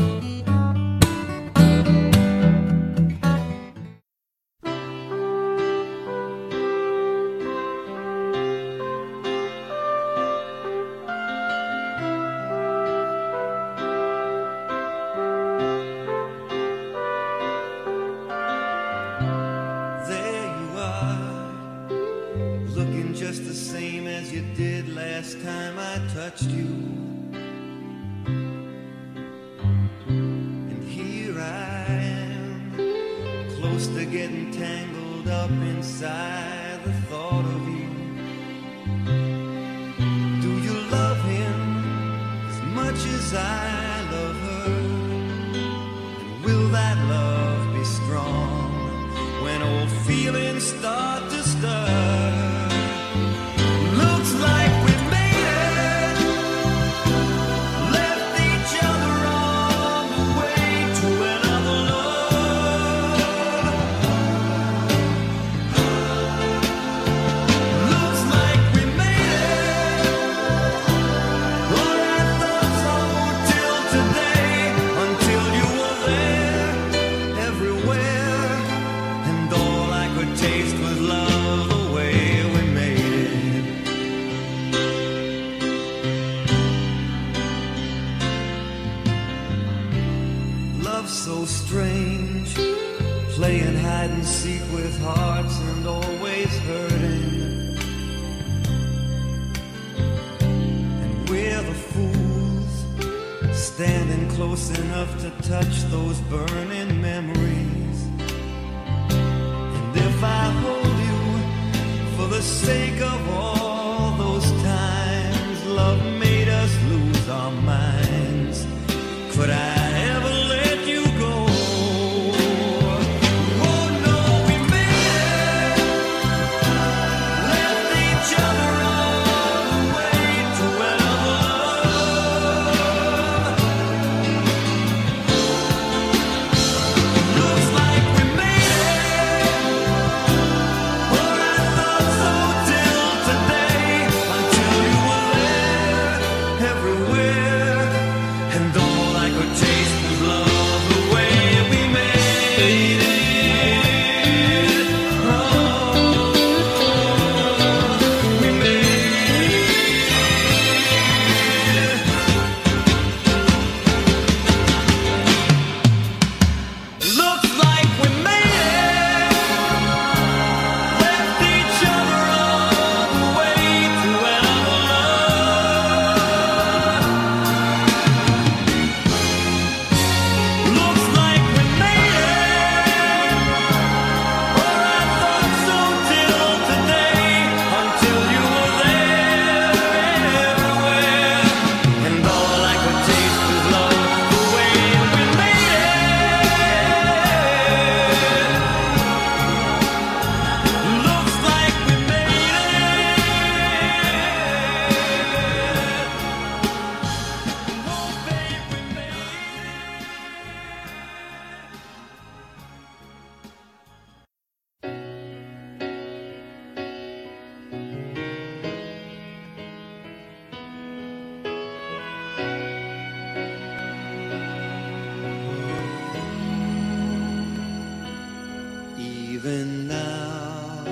Even now,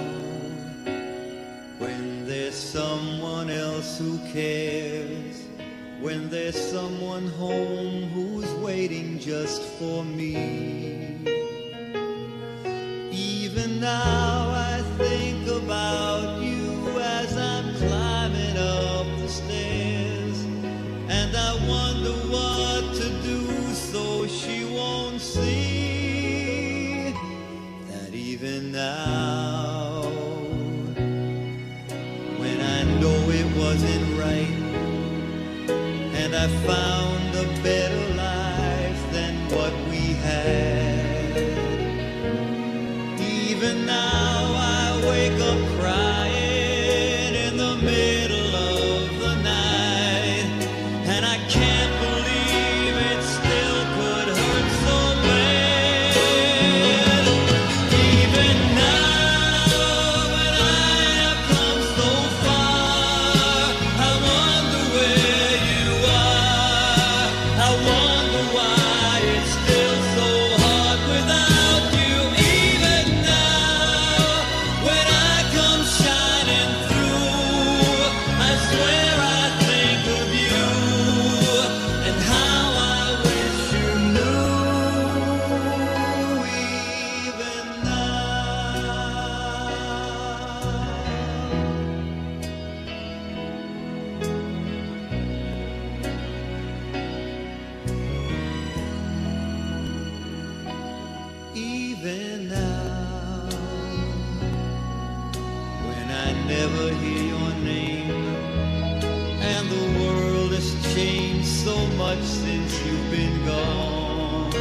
when there's someone else who cares, when there's someone home who's waiting just for me, even now I think about you as I'm climbing up the stairs, and I wonder what to do so she won't see. Even now, when I know it wasn't right, and I found a better life than what we had, even now I wake up crying in the I never hear your name. And the world has changed so much since you've been gone.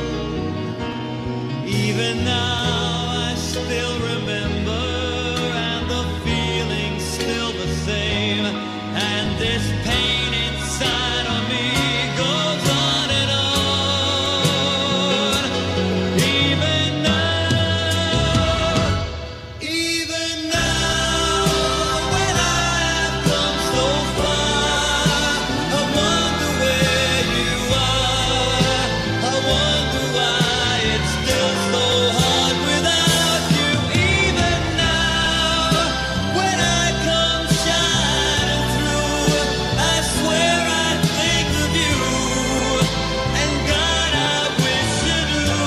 Even now I still remember, and the feeling's still the same, and this pain inside of me goes on and on. Even now, when I have come so far, I wonder where you are. I wonder why it's still so hard without you. Even now, when I come shining through, I swear I think of you, and God, I wish you knew.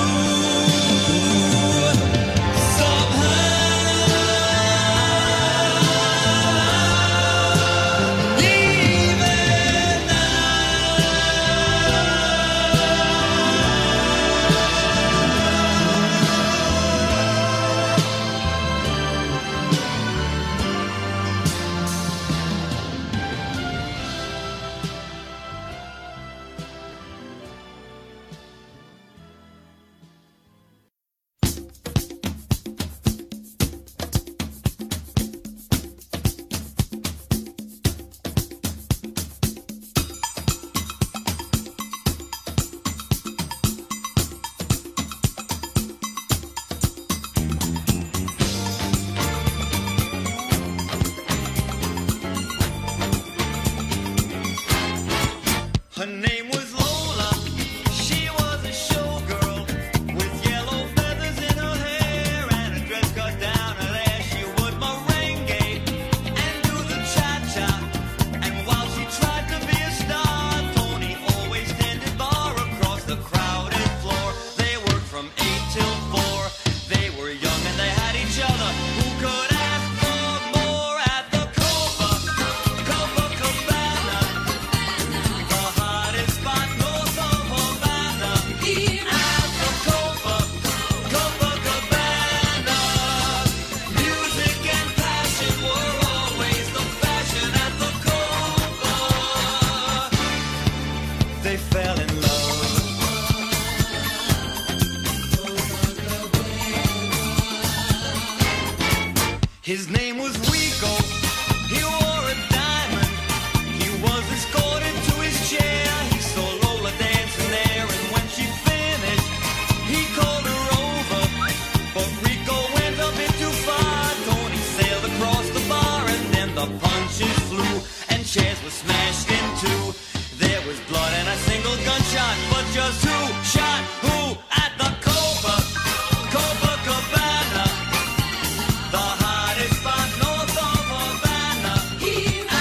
Her name was Lola, she was a showgirl, with yellow feathers in her hair and a dress cut down her there. She would merengue and do the cha-cha, and while she tried to be a star, Tony always tended bar across the crowded floor. They worked from 8 till 4, they were young and they had each other. Who could ask for more at the Copacabana? The hottest spot north of Havana. At the Copacabana. Music and passion were always the fashion at the Copa. They fell in love. His name was Rico, he wore a diamond. He was escorted to his chair. He saw Lola dancing there, and when she finished, he called her over. But Rico went a bit too far. Tony sailed across the bar, and then the punches flew, and chairs were smashed in two. There was blood and a single gunshot, but just who shot who at the Copacabana? The hottest spot north of Havana.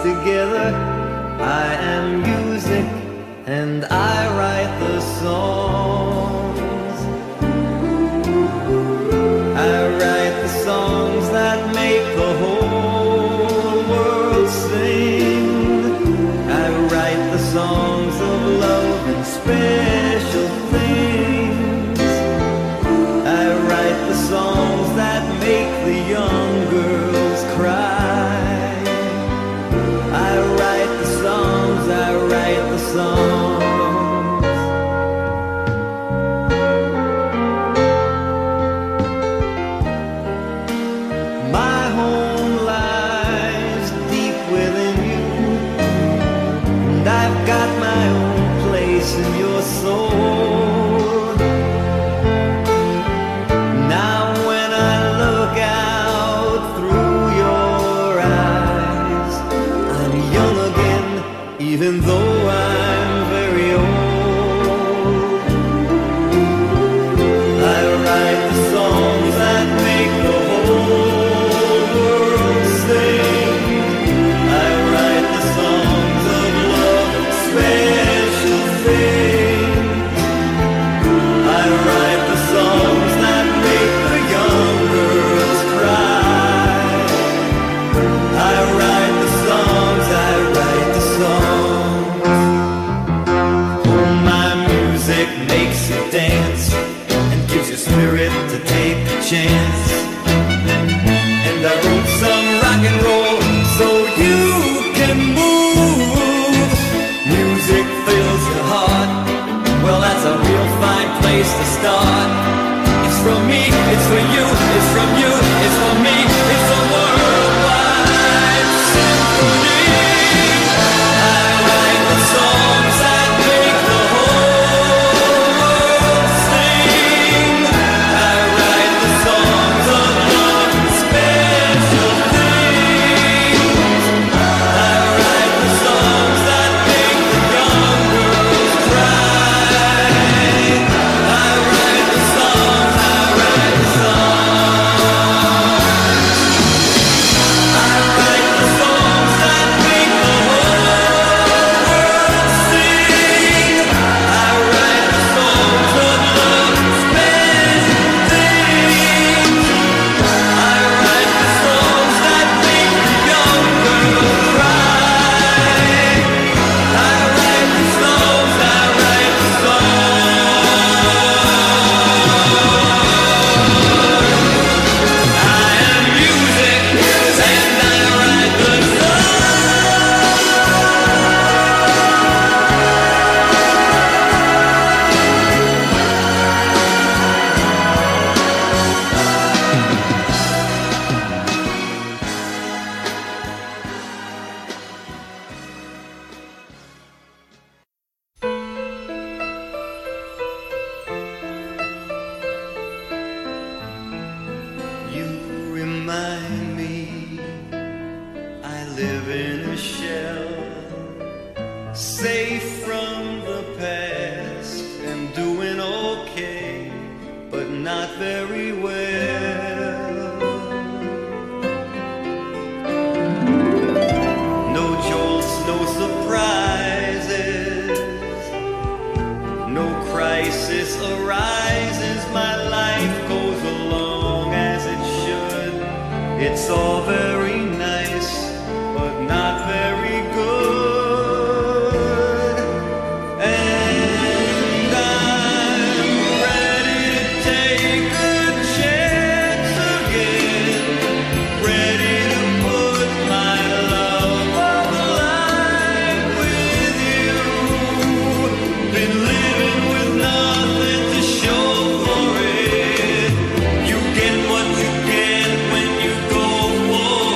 together. I am music and I write the songs. I write the songs that make the whole world sing. I write the songs of love and special things. I write the songs that make the young girls cry. I write the songs, I write the songs. My home lies deep within you, and I've got my own place in your soul. Now when I look out through your eyes, I'm young again, even though I'm very old. I write the songs that make the whole world sing. I write the songs of love, special things. I write the songs that make the young girls cry. I write the songs, I write the songs. Oh, my music makes you dance and gives you spirit to take a chance. And I wrote some rock and roll so you can move. Music fills your heart, well, that's a real fine place to start. It's from me, it's for you, it's from you, it's for me, it's a worldwide symphony. I write the songs that make the whole world sing. I write the songs of love and special things. I write the songs that make the young girls cry. I write the songs, I write the songs. I write the songs that make the whole world sing. I write the songs of love and special things. I write the songs that make the young girls cry. I write the songs, I write the songs. I am music and I write the You remind me I live in a shell, safe from the past and doing okay, but not very well. No jolts, no surprises, no crisis arises. My life goes along as it should. It's all very nice, but not very good. And I'm ready to take a chance again, ready to put my love on the line with you. Been living with nothing to show for it. You get what you get when you go for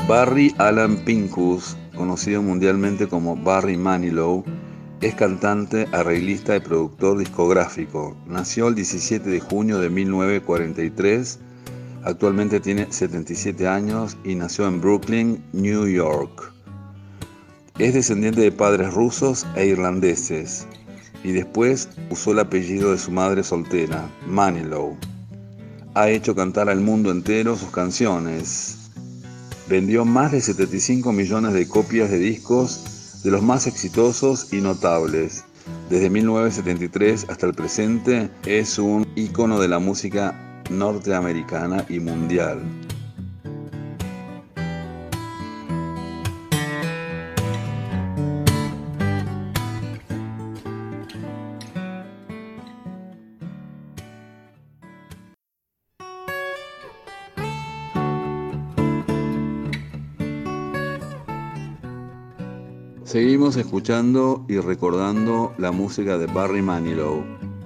Barry Allen Pincus, conocido mundialmente como Barry Manilow, es cantante, arreglista y productor discográfico. Nació el 17 de junio de 1943, actualmente tiene 77 años y nació en Brooklyn, New York. Es descendiente de padres rusos e irlandeses y después usó el apellido de su madre soltera, Manilow. Ha hecho cantar al mundo entero sus canciones. Vendió más de 75 millones de copias de discos de los más exitosos y notables. Desde 1973 hasta el presente es un ícono de la música norteamericana y mundial. Seguimos escuchando y recordando la música de Barry Manilow.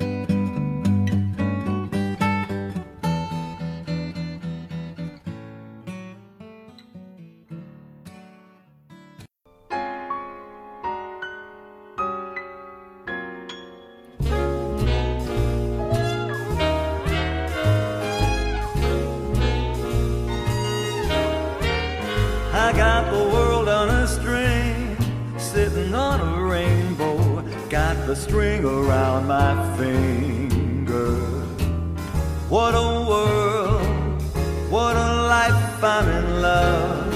I got the world on a string, sitting on a rainbow, got the string around my finger. What a world, what a life, I'm in love.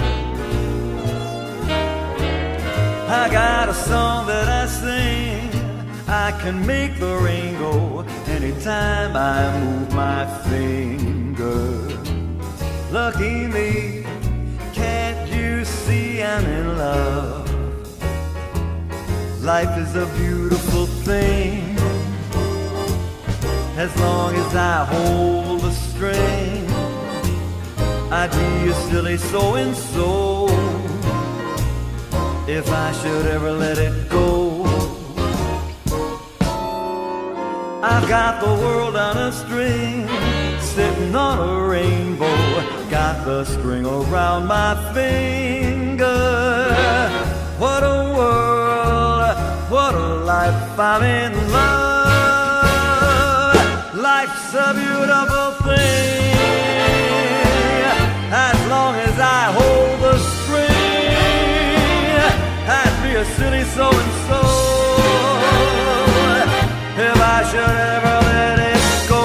I got a song that I sing, I can make the rain go anytime I move my finger. Lucky me, can't you see I'm in love? Life is a beautiful thing, as long as I hold the string. I'd be a silly so-and-so if I should ever let it go. I've got the world on a string, sitting on a rainbow, got the string around my finger. What a world, what a life, I'm in love. Life's a beautiful thing, as long as I hold the string. I'd be a silly so-and-so if I should ever let it go.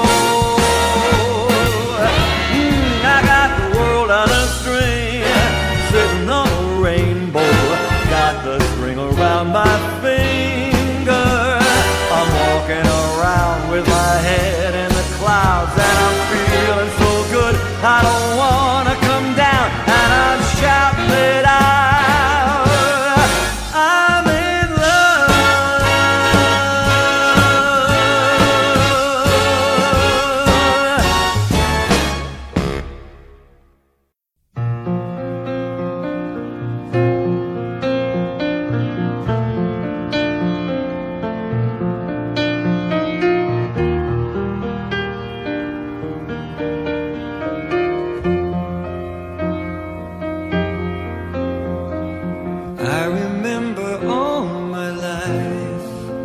I got the world on a string, sitting on a rainbow, got the string around my finger. I'm walking around with my head in the clouds and I'm feeling so good. I don't wanna come down and I'm shouting it out. I'm in love. I remember all my life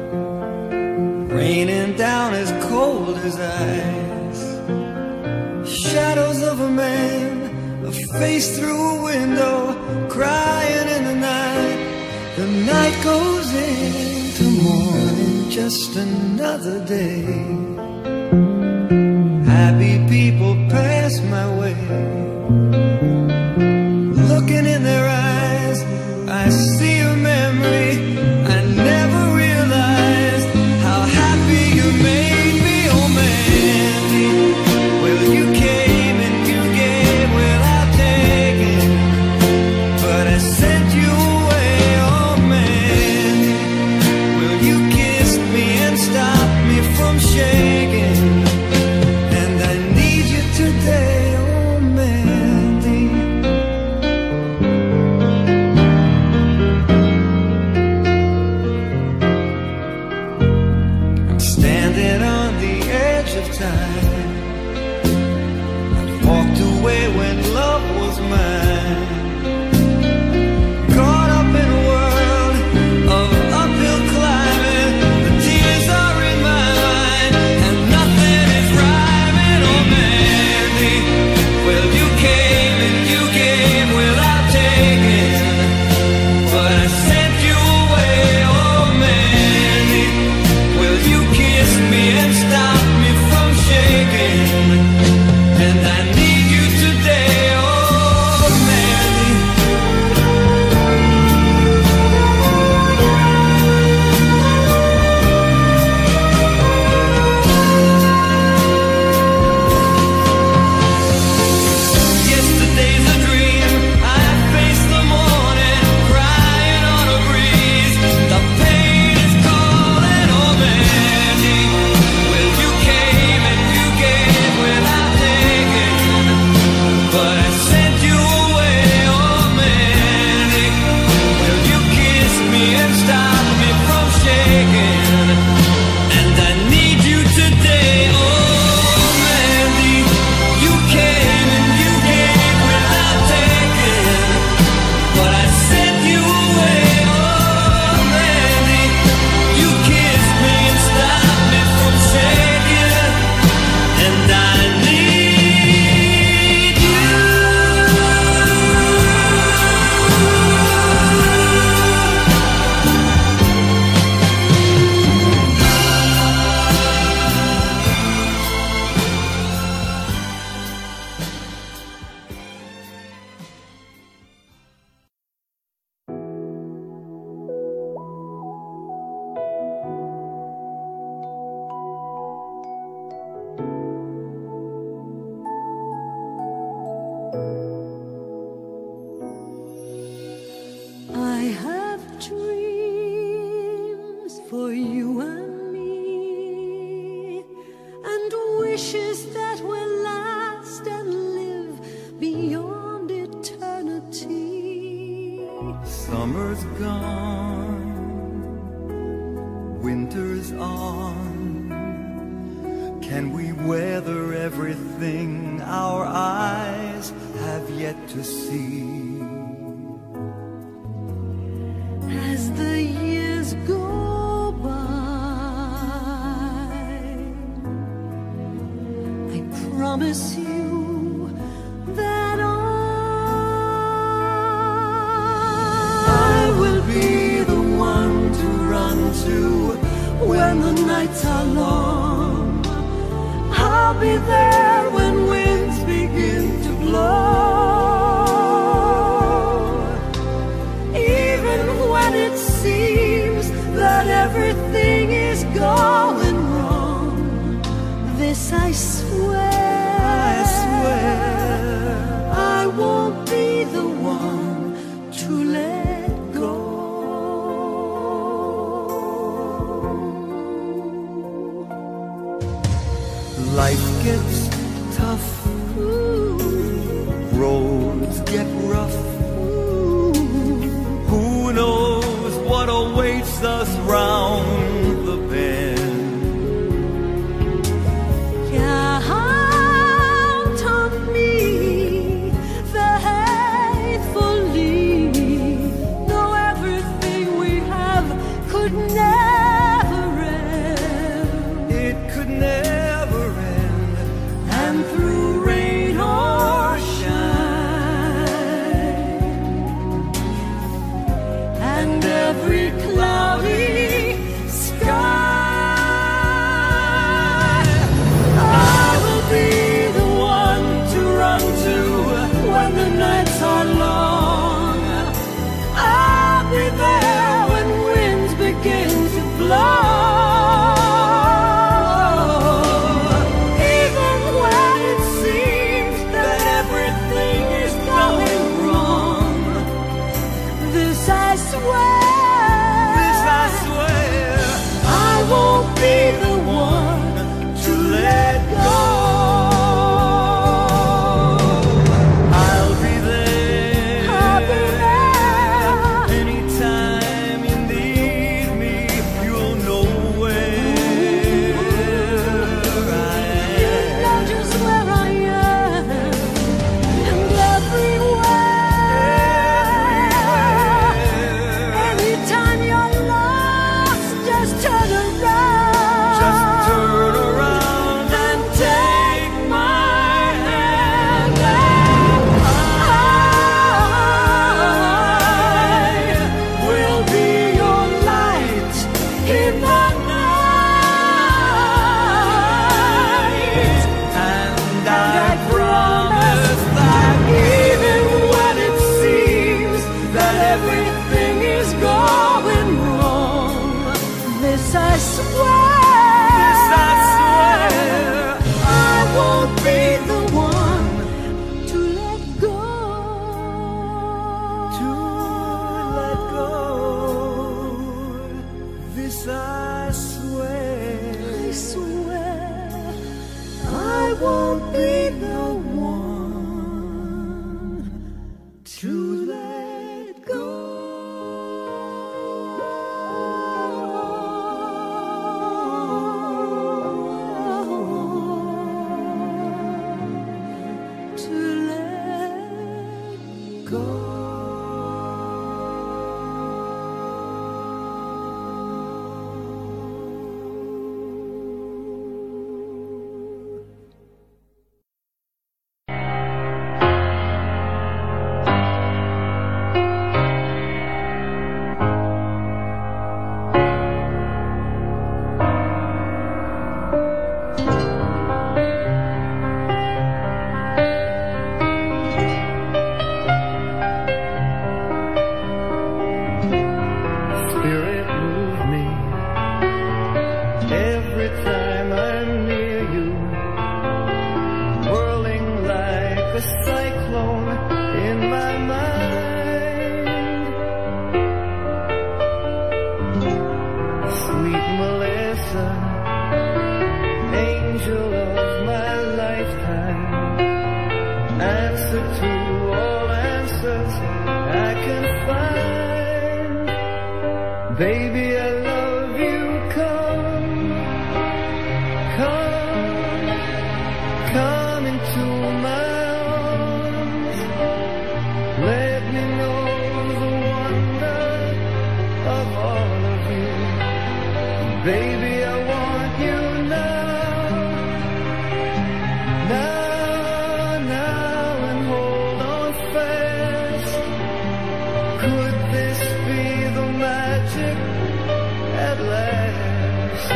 raining down as cold as ice. Shadows of a man, a face through a window, crying in the night. The night goes into morning, just another day. Happy people pass my way, looking in their eyes, I see a memory. I never realized how happy you made me, oh Mandy. Well, you came and you gave without taking, but I sent you away, oh Mandy. Well, you kissed me and stopped me from shaking, and I need you today, oh Mandy. for you and me, and wishes that will last and live beyond eternity. Summer's gone, winter's on. Can we weather everything our eyes have yet to see? As the years go by, I promise you that I will be the one to run to when the nights are long. I'll be there when winds begin to blow. Even when it seems that everything is going wrong, this I swear, I won't be the one to let go. Life gets tough, roads get rough. Who knows what awaits us round the bend? Count on me faithfully, though everything we have could never end. It could never end. And through rain or shine, and every cloudy sky, I will be the one to run to when the nights are long. I'll be there when winds begin to blow. Even when it seems that everything is going wrong, this I swear, I won't be the one to let go. I'll be there anytime you need me. You'll know where I am. You know just where I am, and everywhere. Anytime you're lost, just turn around. Just turn around and take my hand, and I will be your light in the night. and I promise that Even when it seems that everything is going wrong, this I swear, I won't be the one to let go. This I swear, I won't be the one to let go. To let go. Spirit move me every time I'm near you, whirling like a cyclone in my mind. answer, angel of my lifetime, answer to all answers I can find. Baby, I love you, come into my arms. Let me know the wonder of all of you. Baby, I want you now, and hold on fast. Could this be the magic at last?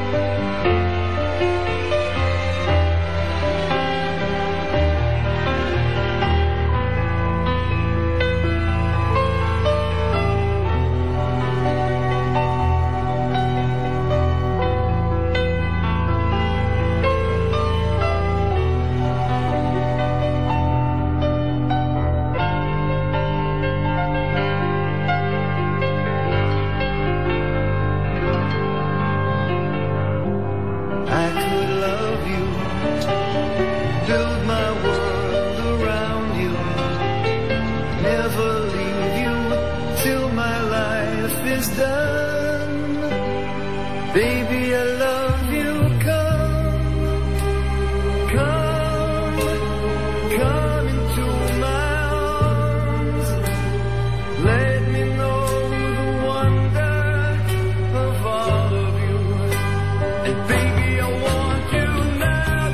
I could love you, build my world around you, never leave you till my life is done. Baby, I love you, come into my arms. Let me know the wonder of all of you. And baby, I want you now,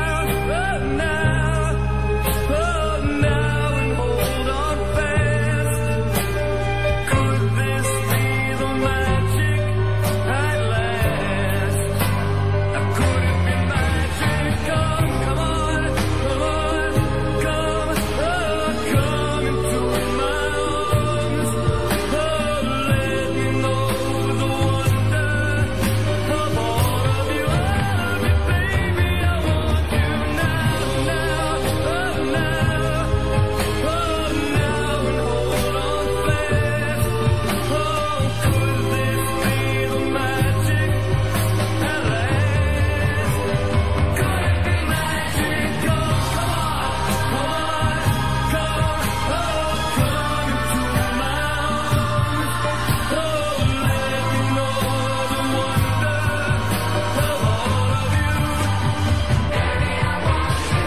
and hold on fast. Could this be the magic at last? Could it be magic? Come on, come into my arms. Let me know the wonder of all of you. Baby, I want you now, and hold on fast. Could this be the magic at last? Could it be magic? Come into my arms. Let me know the wonder of all of you. Baby, I want you.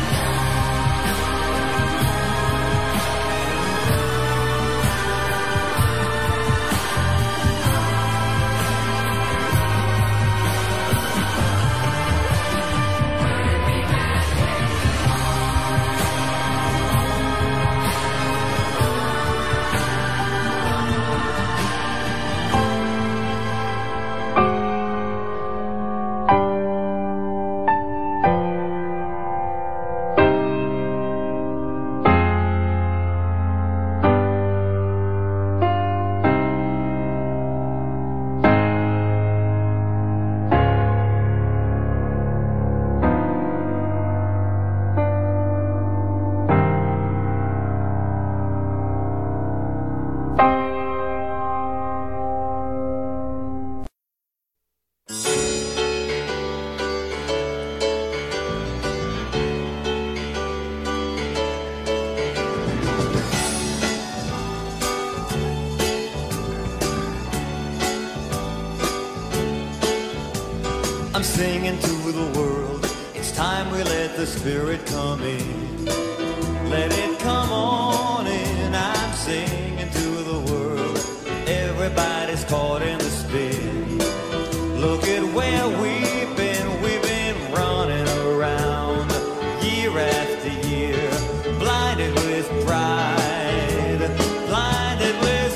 I'm singing to the world, it's time we let the spirit come in. Let it come on in, I'm singing to the world. Everybody's caught in the spin. Look at where we've been running around year after year, blinded with pride, blinded with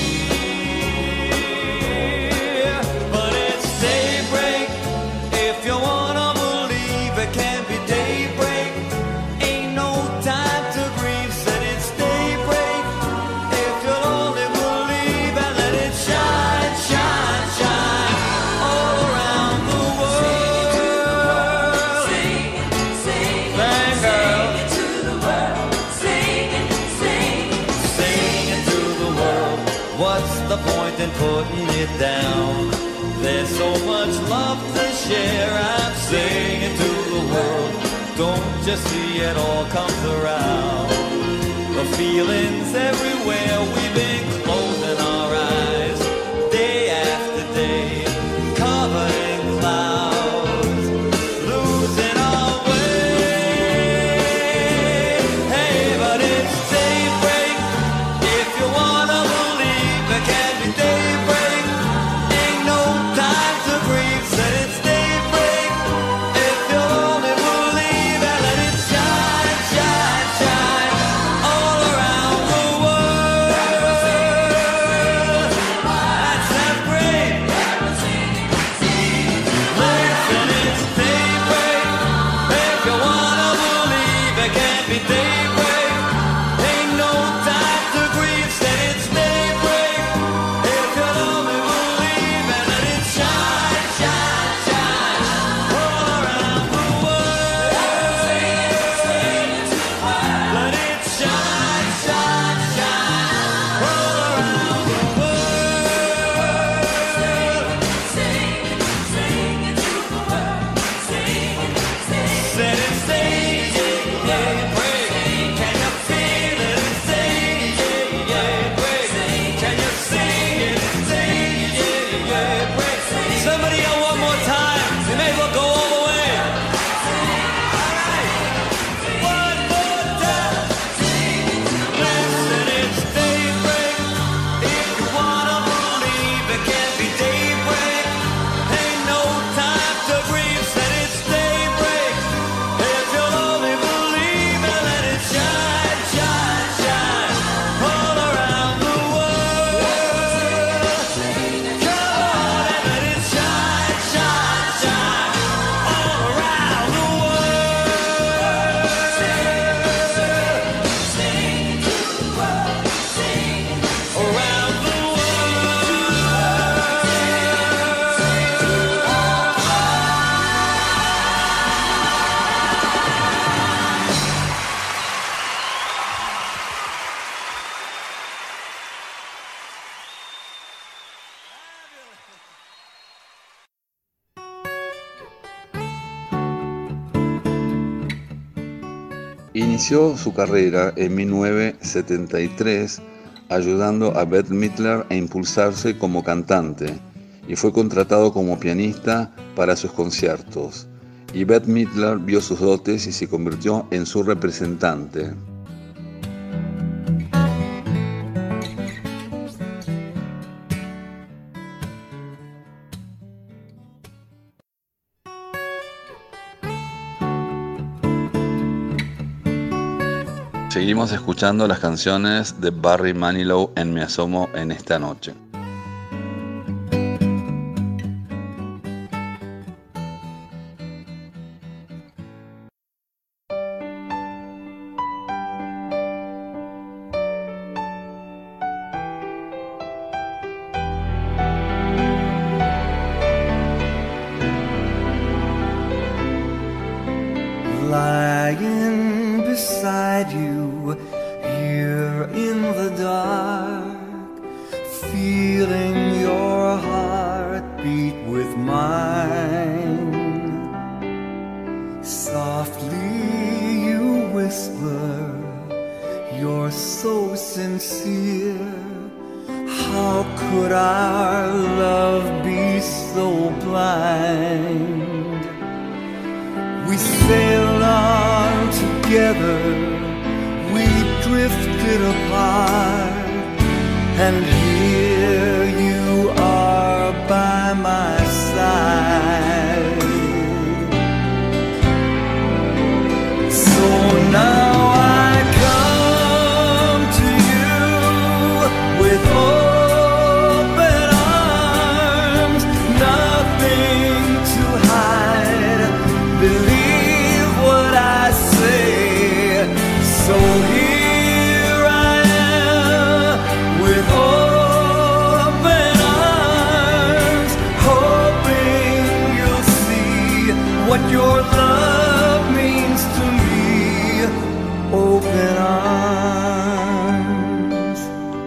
fear. But it's daybreak, if you wanna believe it can be daybreak. Ain't no time to grieve, said it's daybreak. If you'll only believe and let it shine, shine, shine all around the world. Sing it, sing it, sing it to the world. Sing it, sing it, sing it to the world. What's the point in putting it down? There's so much love share. I'm saying it to the world. Don't just see it all comes around. The feelings everywhere. We've been closing our eyes day after day, covered in clouds, losing our way. Hey, but it's daybreak. If you wanna believe, it can be daybreak. Ain't no time to grieve. Said it's daybreak. If you only believe, and let it shine, shine, shine all around the world. That's that break. Listen, it's daybreak. If you wanna believe, it can be daybreak. Ain't no time to grieve. Said it's daybreak. If you only believe, and let it shine, shine, shine all around the world. Let it shine, shine, shine all around the world. Sing it to the world. Sing it. Said it's daybreak. Can you feel it? It's daybreak. Can you sing it? It's daybreak. Somebody yell one more time. You may as well go all the way. All right. One more time. Listen, it's daybreak. If you wanna believe, it can be daybreak. Ain't no time to grieve. Said it's daybreak. If you'll only believe, and let it shine, shine, shine all around the world. Come on and let it shine, shine, shine all around the world. Sing it to the world. Sing it around the Inició su carrera en 1973 ayudando a Bette Midler a impulsarse como cantante y fue contratado como pianista para sus conciertos. Y Bette Midler vio sus dotes y se convirtió en su representante. Seguimos escuchando las canciones de Barry Manilow en Me Asomo en esta noche. Lying beside you here in the dark, feeling your heart beat with mine. Softly you whisper, you're so sincere. How could our love be so blind? We sailed on together, we drifted apart, and here you are by my side. So now I come to you with open arms, nothing to hide. Believe what I say. So here I am with open arms, hoping you'll see what your love means to me. Open arms.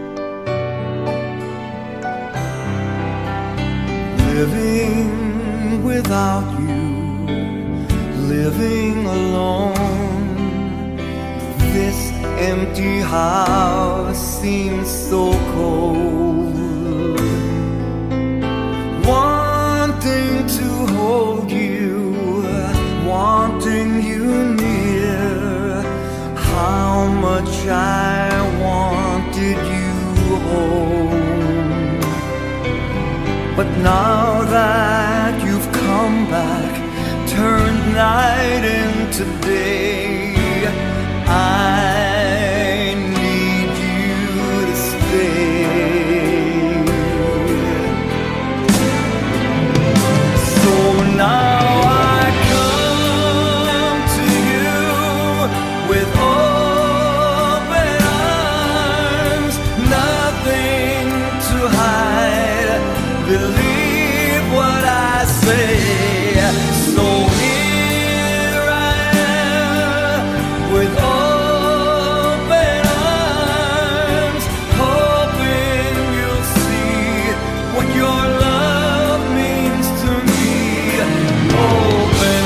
Living without you, living alone. This empty house seems so cold. Wanting to hold you, wanting you near, how much I wanted you home. But now that you've come back, turned night into day, I need you to stay. So now I come to you with open arms, nothing to hide, believe what I say. So here I am with open arms, hoping you'll see what your love means to me. Open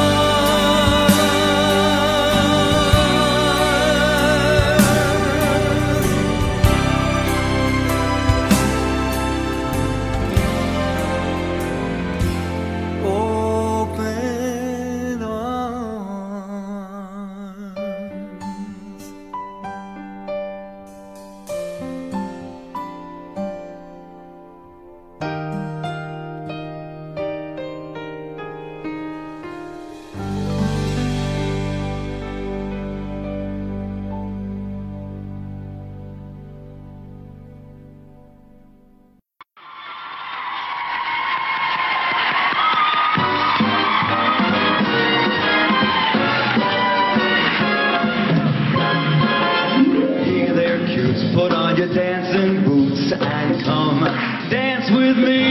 Hey there, cutes, put on your dancing boots and come dance with me.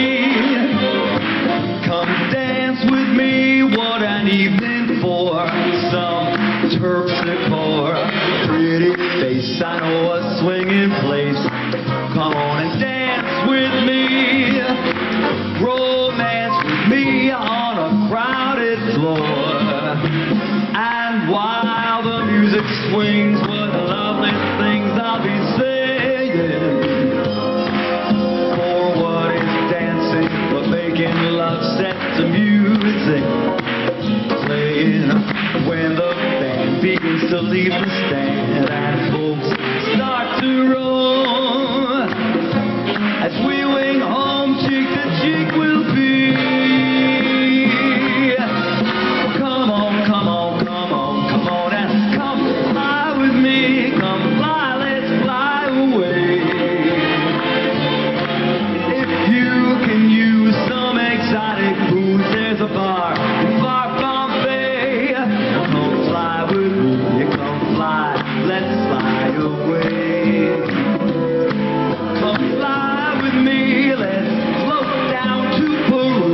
Come dance with me, what an evening for some terpsichore. Pretty face, I know a swinging place. Come on and dance with me. Romance with me on a crowded floor. And while the music swings, what lovely things I'll be saying. For what is dancing but making love set to music playing when the band begins to leave the stand and folks start to roll as we wing home cheek to cheek we'll be. Come on, come on, come on, come on and come fly with me. Come fly, let's fly away. If you can use some exotic food, there's a bar in far Bombay. Come fly with me, come fly, let's fly away. Come fly with me, let's float down to Peru.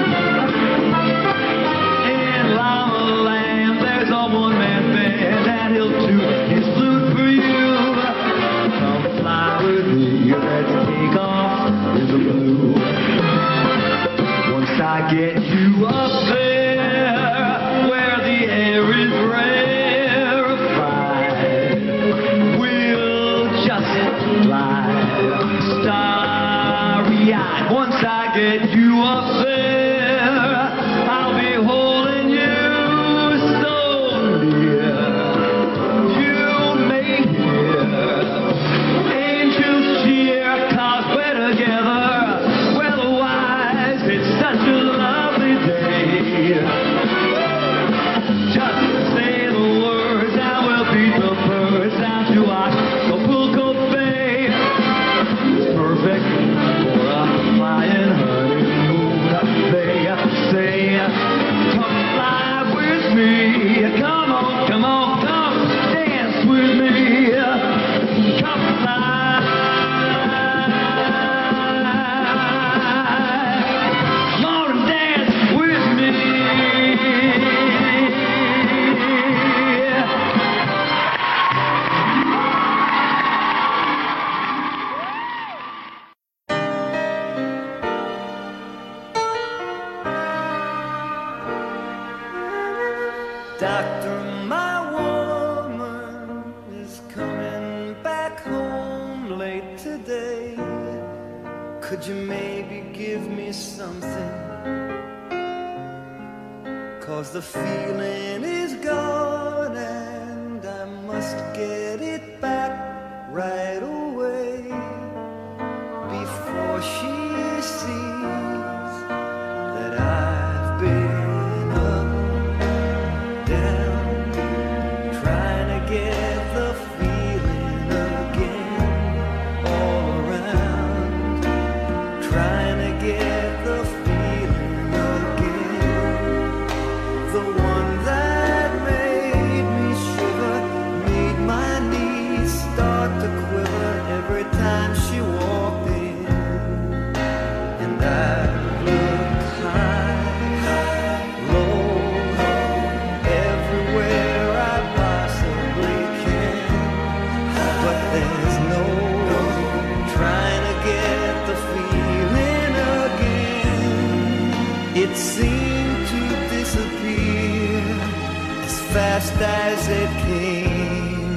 In Llama Land, there's a one-man band and he'll toot his flute for you. Come fly with me, let's take off in the blue. Once I get you up there, where the air is rarefied, we'll just fly starry-eyed. Once I get you up there, I'll be holding you so near. You may hear angels cheer, 'cause we're together, weather-wise, it's such a lovely day. Just say the words and we'll beat the birds down to Acapulco Bay. It's perfect for a flying honeymoon. They say, come fly with me. Come on, come on, come dance with me. Come fly. Come on and dance with me. Doctor, my woman is coming back home late today. Could you maybe give me something? 'Cause the feeling is gone and I must get it back right away before she sees that I've been up, down, trying to get the feeling again, all around, trying to get the feeling again, the one that made me shiver, made my knees start to quiver every time she walked in. And I look high, low, everywhere I possibly can, but there's no trying to get the feeling again. It seemed to disappear as fast as it came.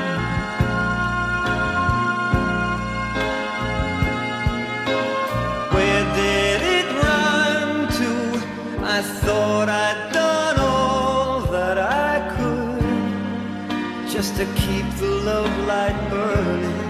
Where did it run to? I thought I'd done all that I could just to keep the love light burning.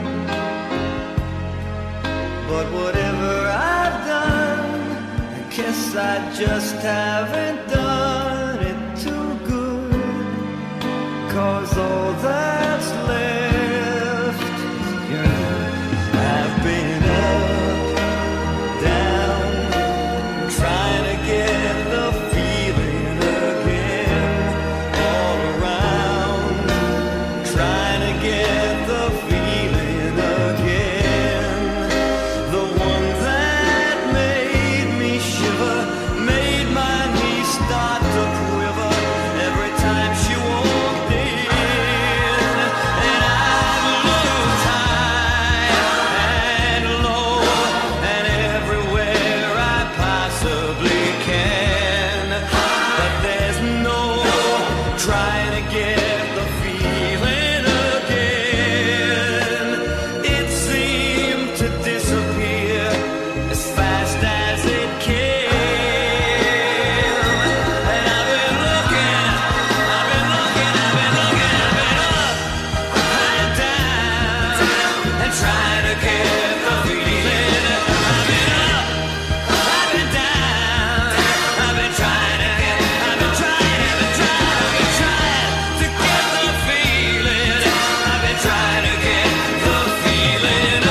But whatever I've done, I guess I just haven't done it too good. 'Cause all that's left is yearning. I've been up, down, trying to get the feeling again, all around, trying to get the feeling again, the one that made me shiver, made my knees start to quiver every time she walked in. And I looked high and low and everywhere I possibly can, but there's no trying to get the feeling again. It seemed to disappear as fast as it came. And I've been looking, I've been looking, I've been looking, I've been up and down and trying to get the feeling. I've been up, I've been down, I've been trying to get, I've been trying, I've been trying, I've been trying to get the feeling. I've been trying to get the feeling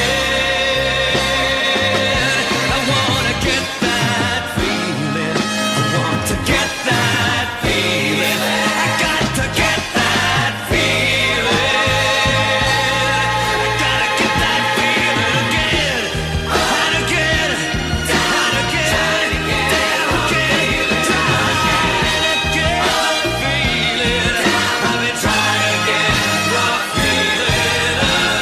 again. I wanna get that feeling. I want to get that feeling. I got to get that feeling. I gotta get that feeling again and again and again and again. Trying to get the feeling. I've been trying to get the feeling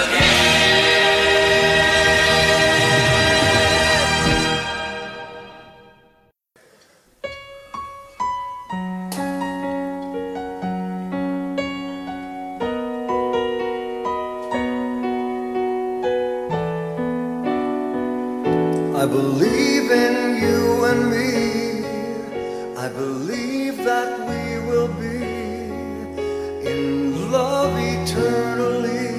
I believe in you and me. I believe that we will be in love eternally.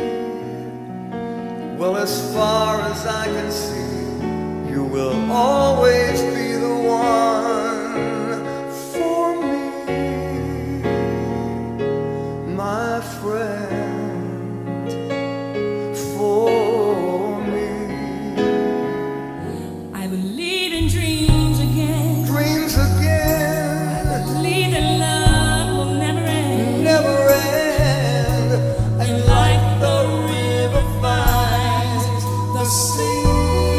Well, as far as I can see, you will always be the one for me, my friend, for me. I believe in dreams again. Dreams again. I believe that love will never end. Never end. And like the river finds the sea,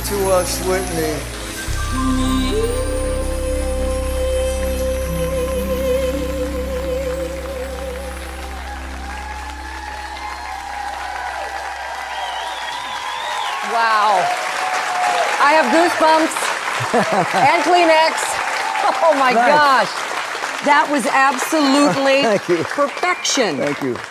to us, Whitney. Wow. I have goosebumps and Kleenex. Oh my Nice. gosh. That was absolutely Thank you. perfection. Thank you.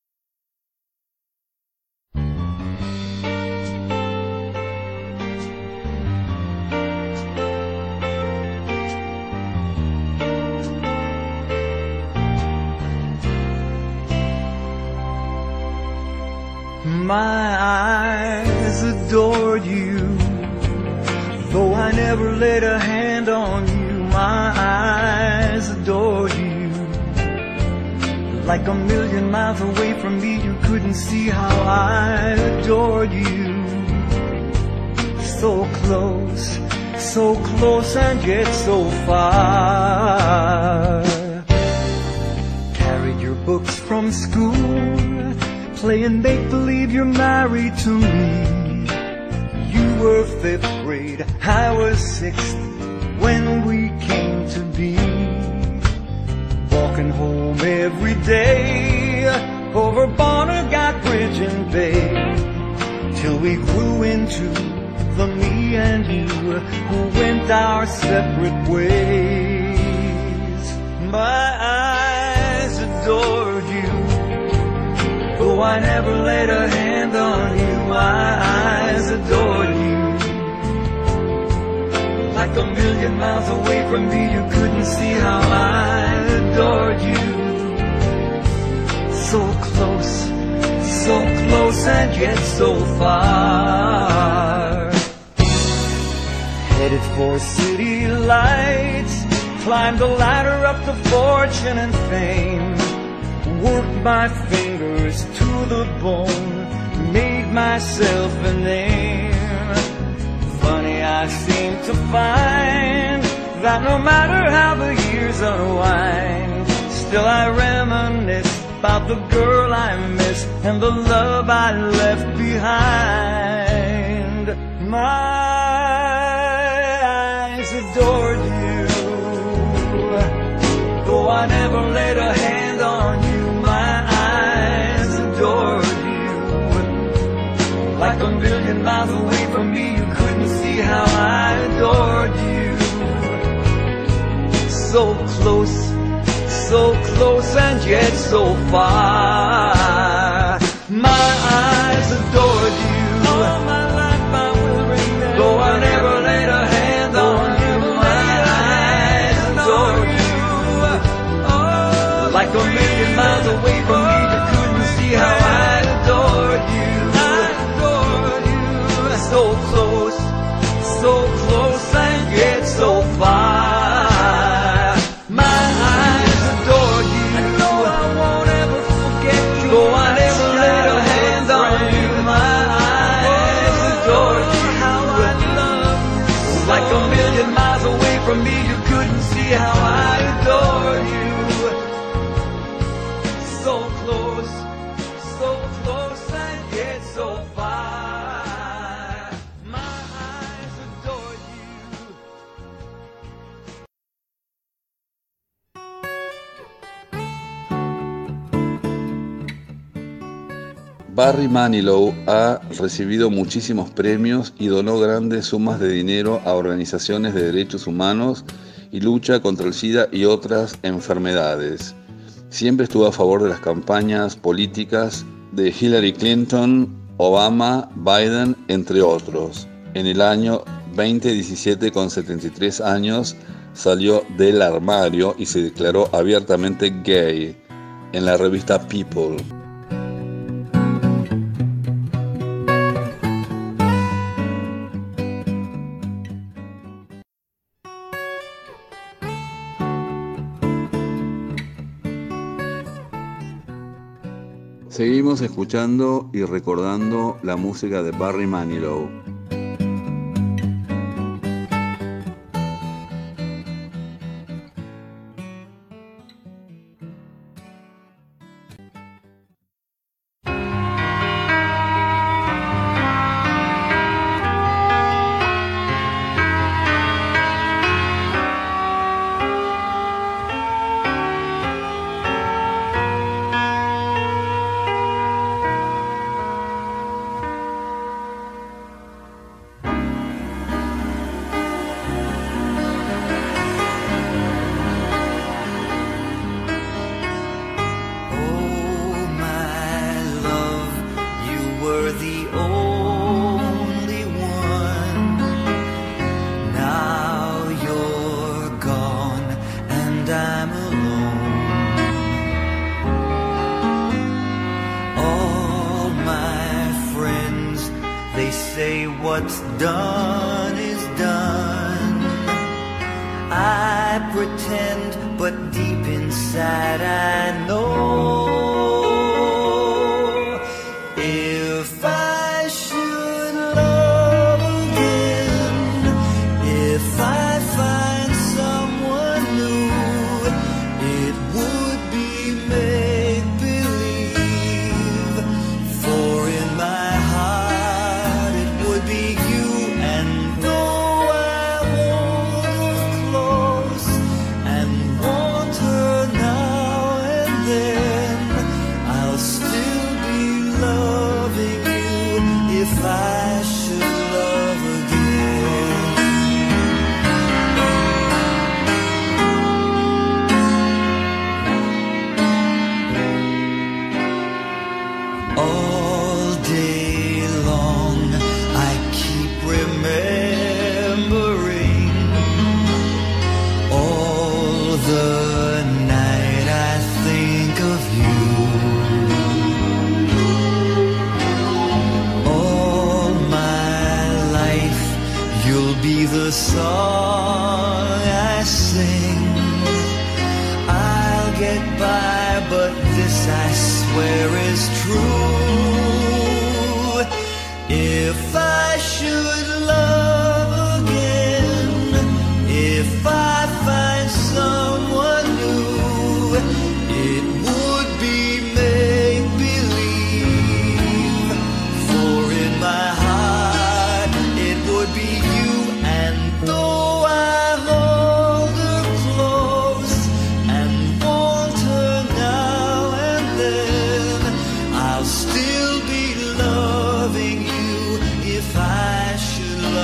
My eyes adored you, though I never laid a hand on you. My eyes adored you. Like a million miles away from me, you couldn't see how I adored you. So close and yet so far. Carried your books from school, playing make-believe you're married to me. You were 5th grade, I was 6th when we came to be. Walking home every day over Barnegat Bridge and Bay, till we grew into the me and you who went our separate ways. My eyes adored you, though I never laid a hand on you. My eyes adored you. Like a million miles away from me, you couldn't see how I adored you. So close and yet so far. Headed for city lights, climbed the ladder up to fortune and fame. Worked my fingers to the bone, made myself a name. Funny, I seem to find that no matter how the years unwind, still I reminisce about the girl I miss and the love I left behind. My eyes adored you, though I never laid a hand on you. Like a million miles away from me, you couldn't see how I adored you. So close and yet so far. My eyes adored you. All my life I will remember. Though I never laid a hand on you, my eyes adored you. Like a million miles away from me, you couldn't see how I adored you. So close and yet so far. My eyes adored you. I know I won't ever forget you. Though I never laid a hand on you. My eyes adored you. How I love you. Like a million miles away from me, you couldn't see how I adored you. So close and yet so far. Barry Manilow ha recibido muchísimos premios y donó grandes sumas de dinero a organizaciones de derechos humanos y lucha contra el SIDA y otras enfermedades. Siempre estuvo a favor de las campañas políticas de Hillary Clinton, Obama, Biden, entre otros. En el año 2017, con 73 años, salió del armario y se declaró abiertamente gay en la revista People. Seguimos escuchando y recordando la música de Barry Manilow. and I'm alone. All my friends, they say what's done is done. I pretend, but deep inside I know if I should love again, if I find someone new, it would be make-believe, for in my heart it would be you, and though I hold her close and want her now and then, I'll still be loving you if I should love again. All day long I keep remembering, all the night I think of you. All my life you'll be the song I sing. I'll get by, but this I swear is true. If I should love again, if I find someone new, it would be make-believe, for in my heart it would be you, and though I hold her close and want her now and then, I'll still be loving you if I should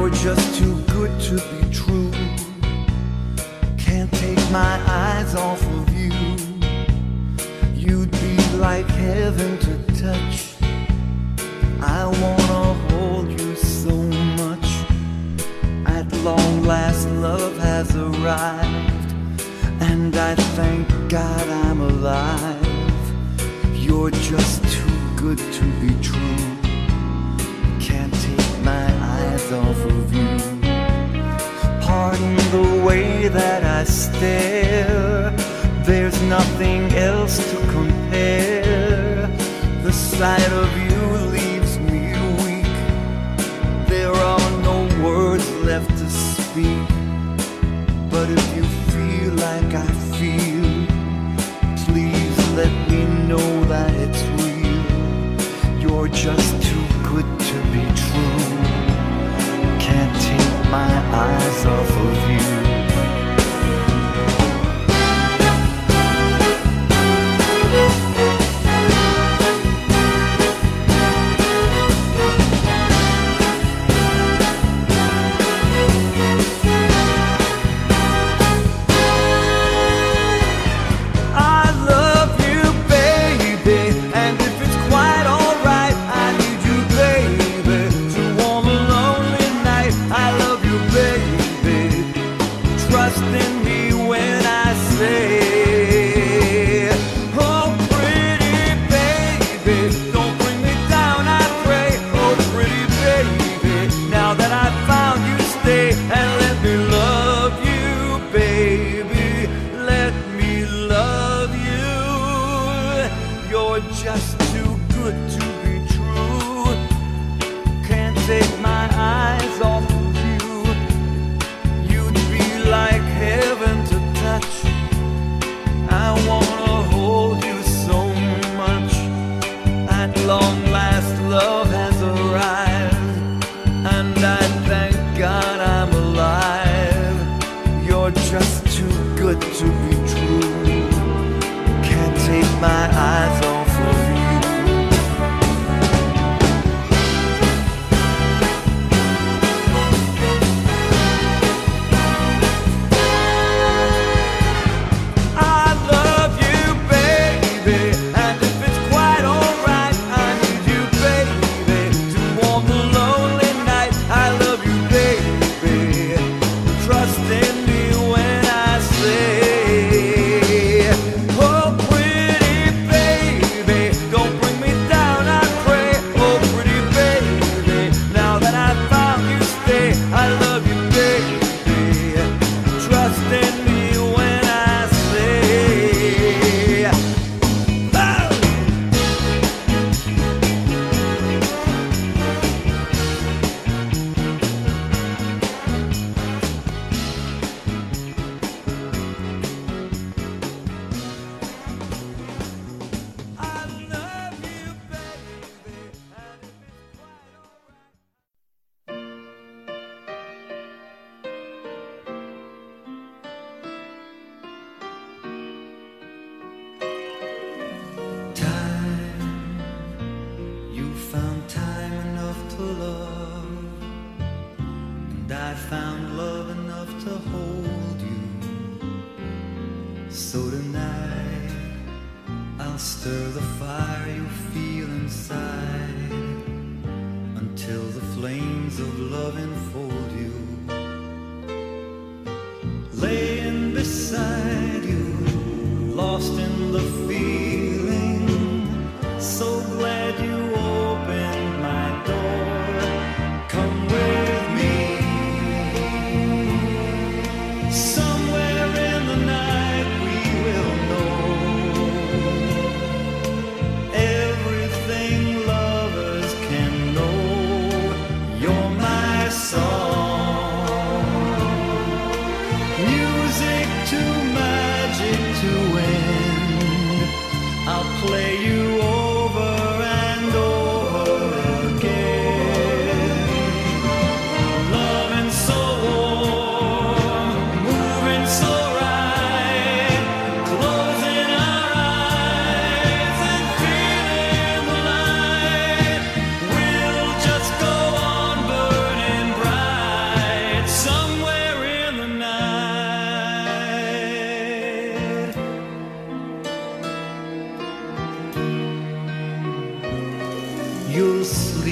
You're just too good to be true. Can't take my eyes off of you. You'd be like heaven to touch. I wanna hold you so much. At long last, love has arrived, and I thank God I'm alive. You're just too good to be true. Can't take my eyes off of you. Pardon the way that I stare. There's nothing else to compare. The sight of you leaves me weak. There are no words left to speak. But if you feel like I feel, please let me know that it's real. You're just too good to be true. Can't take my eyes off of you.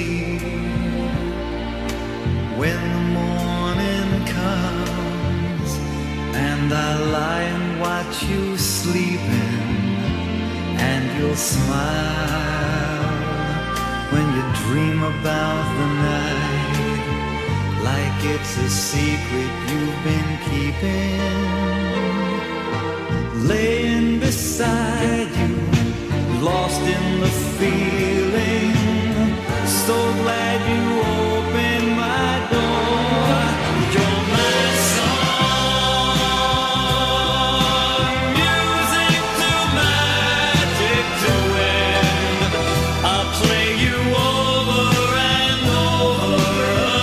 when the morning comes and I lie and watch you sleeping, and you'll smile when you dream about the night like it's a secret you've been keeping. Laying beside you, lost in the feeling, so glad you opened my door. You're my song, music to magic to end. I'll play you over and over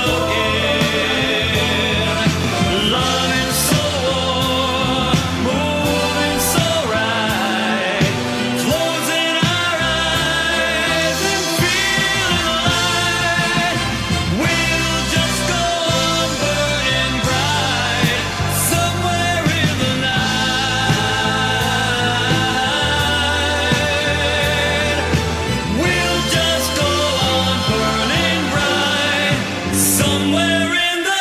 again. Loving so warm, moving so right, closing our eyes and feeling light. We'll just go on burning bright somewhere in the night. We'll just go on burning bright somewhere in the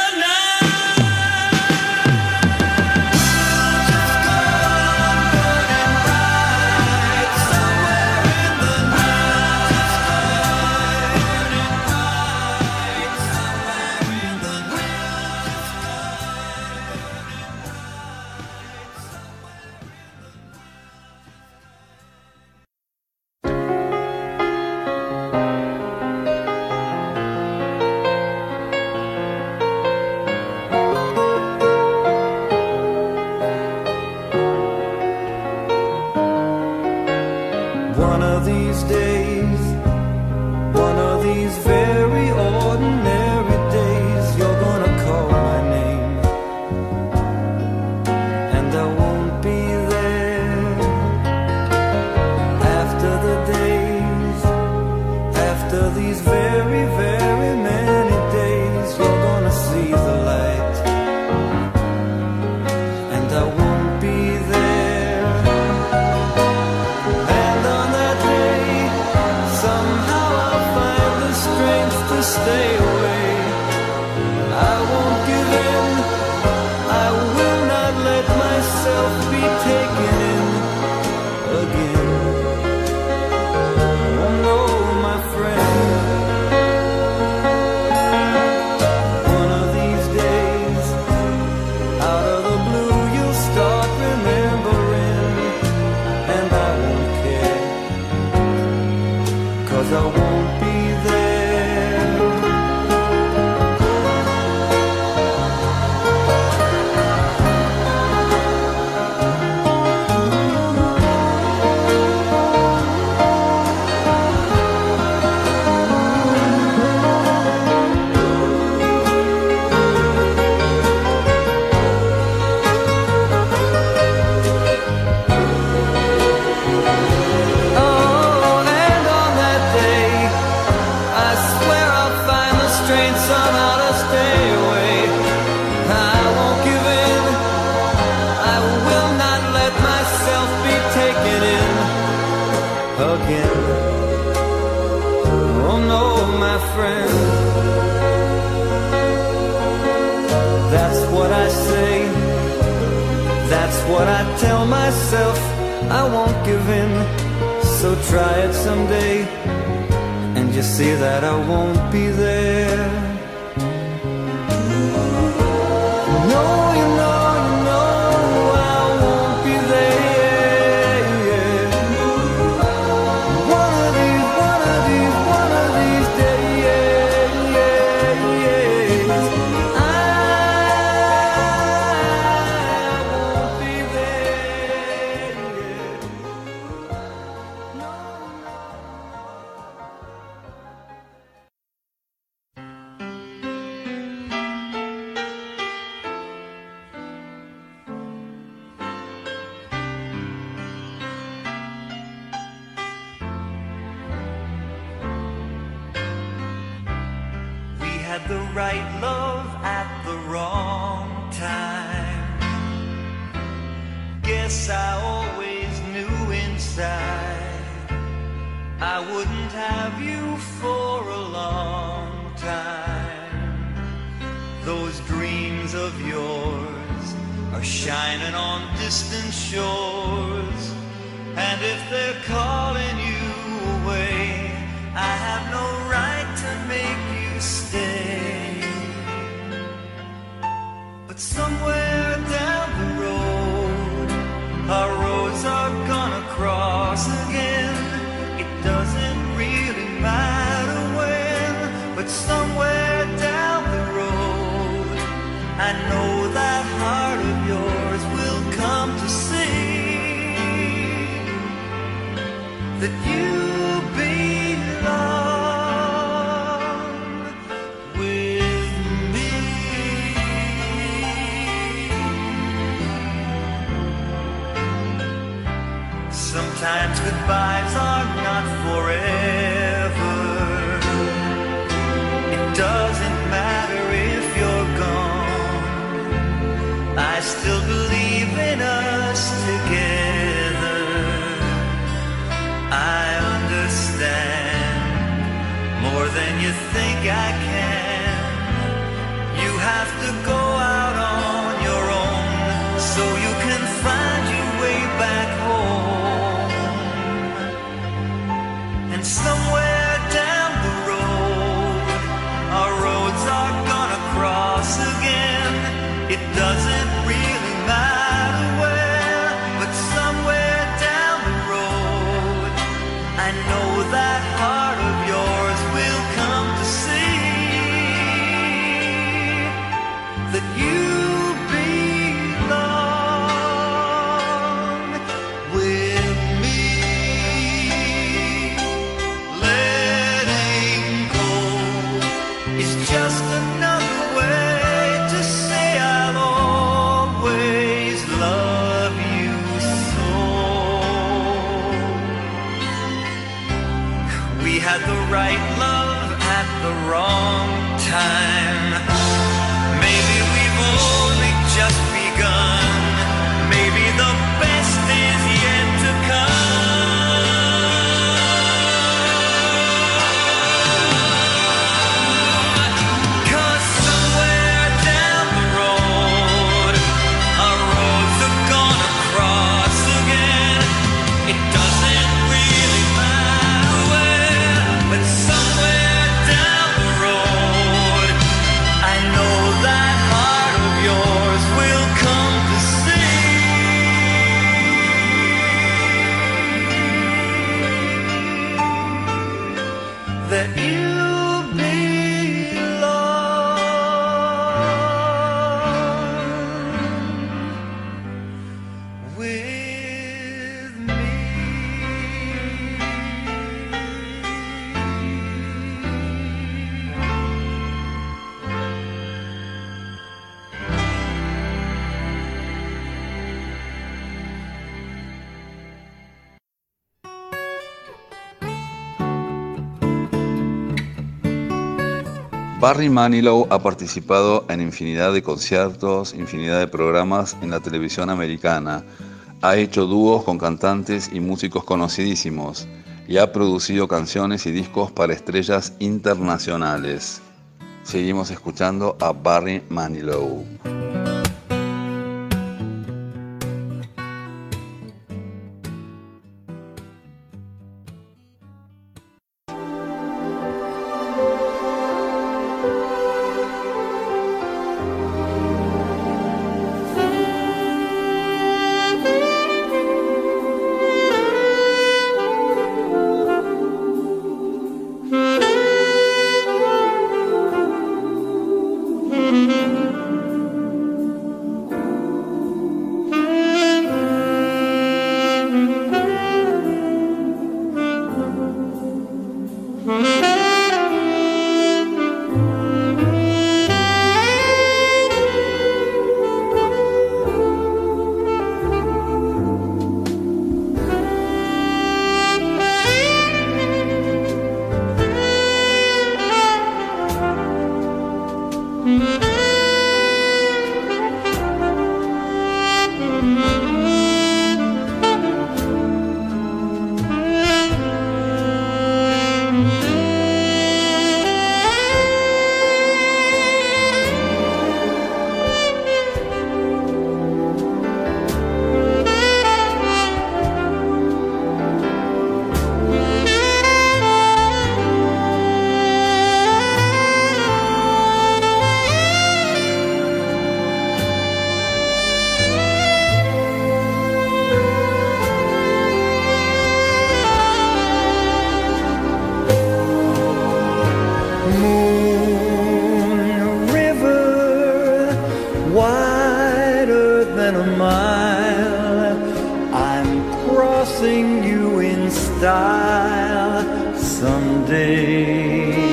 One of these days, one of these very ordinary days, you're gonna call my name, and I won't be there. After the days, after these very, very many days, you're gonna see the light, and I won't be there. And on that day, somehow I'll find the strength to stay away. I won't give in, I will not let myself be taken in again. Oh no, my friend. One of these days, out of the blue, you'll start remembering, and I won't care, 'cause I won't be there. Oh, and on that day, I swear I'll find the strength somehow to stay away. I won't give in, I will not let myself be taken in again. Oh no, my friend. That's what I say, that's what I tell myself. I won't give in, so try it someday, and you see that I won't be there. No, you know, I won't be there. One of these days, I won't be there. Had the right love at the wrong time. Guess I always knew inside I wouldn't have you for a long time. Those dreams of yours are shining on distant shores, and if they're calling you away, I have no right to make you stay. But somewhere down the road, our roads are gonna cross again. It doesn't really matter when, but somewhere down the road, I know that heart of yours will come to see that you belong with me. Sometimes goodbyes are not forever. It doesn't matter if you're gone. I still believe in us together. I understand more than you think I can. You have to go out on your own so you can find your way back home. And somewhere down the road, our roads are gonna cross again. It doesn't really matter where, but somewhere down the road, I know that heart of yours will come to see that you belong with me. Letting go is just another way to say I'll always love you so. We had the right love at the wrong time. Maybe we've only just begun. Maybe the best is yet to come. 'Cause somewhere down the road, our roads are gonna cross again. It doesn't really matter where, but somewhere down the road, I know that heart of yours will come to see that you belong with me. Barry Manilow ha participado en infinidad de conciertos, infinidad de programas en la televisión americana, ha hecho dúos con cantantes y músicos conocidísimos y ha producido canciones y discos para estrellas internacionales. Seguimos escuchando a Barry Manilow. style someday.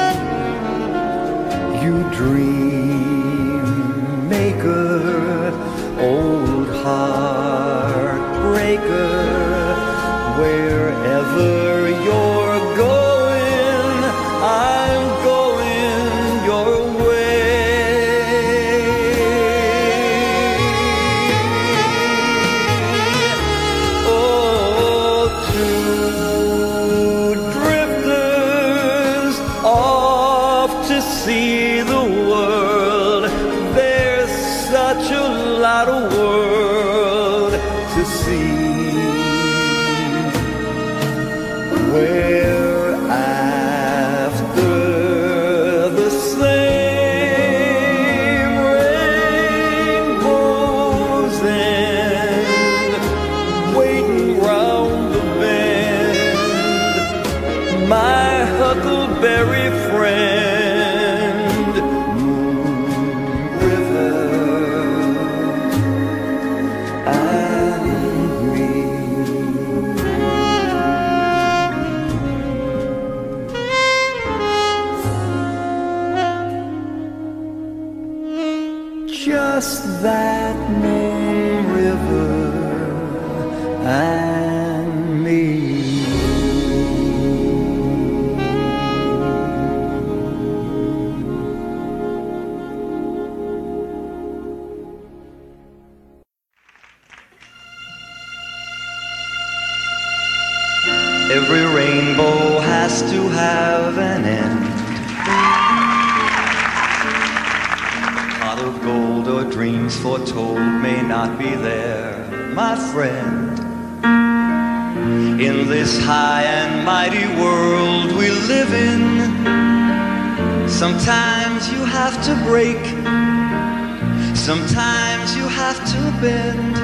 You dream maker, old heartbreaker, wherever you're going, I'm going your way. Oh, two drifters off to see the world. There's such a lot of world to see. We're after the same rainbows and waiting round the bend, my huckleberry friend, Moon River and me. Just that Moon River and me. Every rainbow has to have an end. Pot of gold or dreams foretold may not be there, my friend. In this high and mighty world we live in, sometimes you have to break, sometimes you have to bend,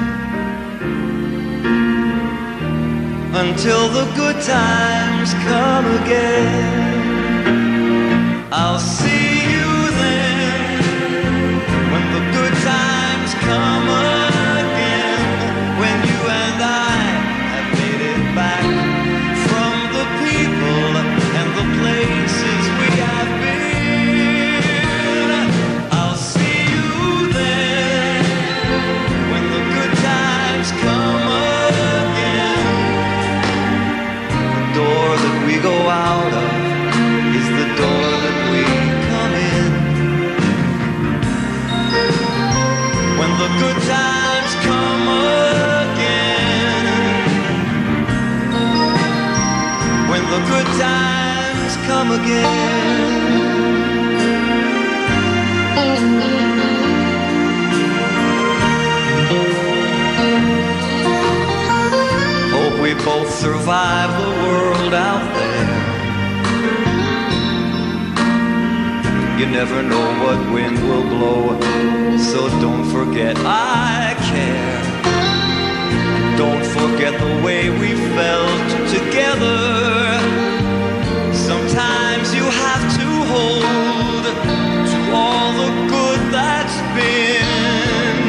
until the good times come again. I'll see you then, when the good times come again, when you and I have made it back from the people and the places we have been. I'll see you then, when the good times come again. The door that we go out of is the door that we come in. When the good times come again, when the good times come again. Hope we both survive the world out there. You never know what wind will blow, so don't forget I care. Don't forget the way we felt together. Sometimes you have to hold to all the good that's been,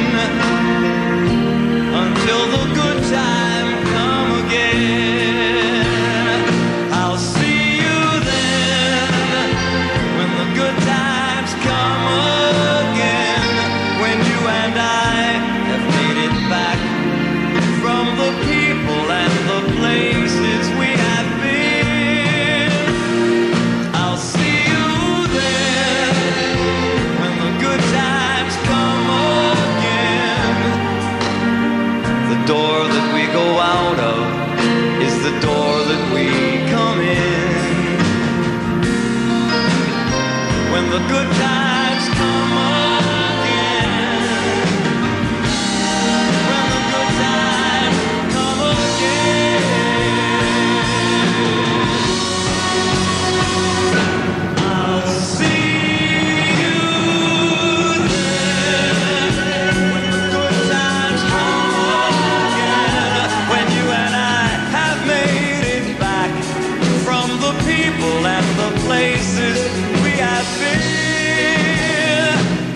until the good time come again. I'll see you then, when the good times come again, when you and I have made it back from the people and the places we have been. I'll see you then, when the good times come again. The door that we go out of is the door that we come in. When the good times come again, when the good times come again, I'll see you then, when the good times come again, when you and I have made it back from the people and the places we have been.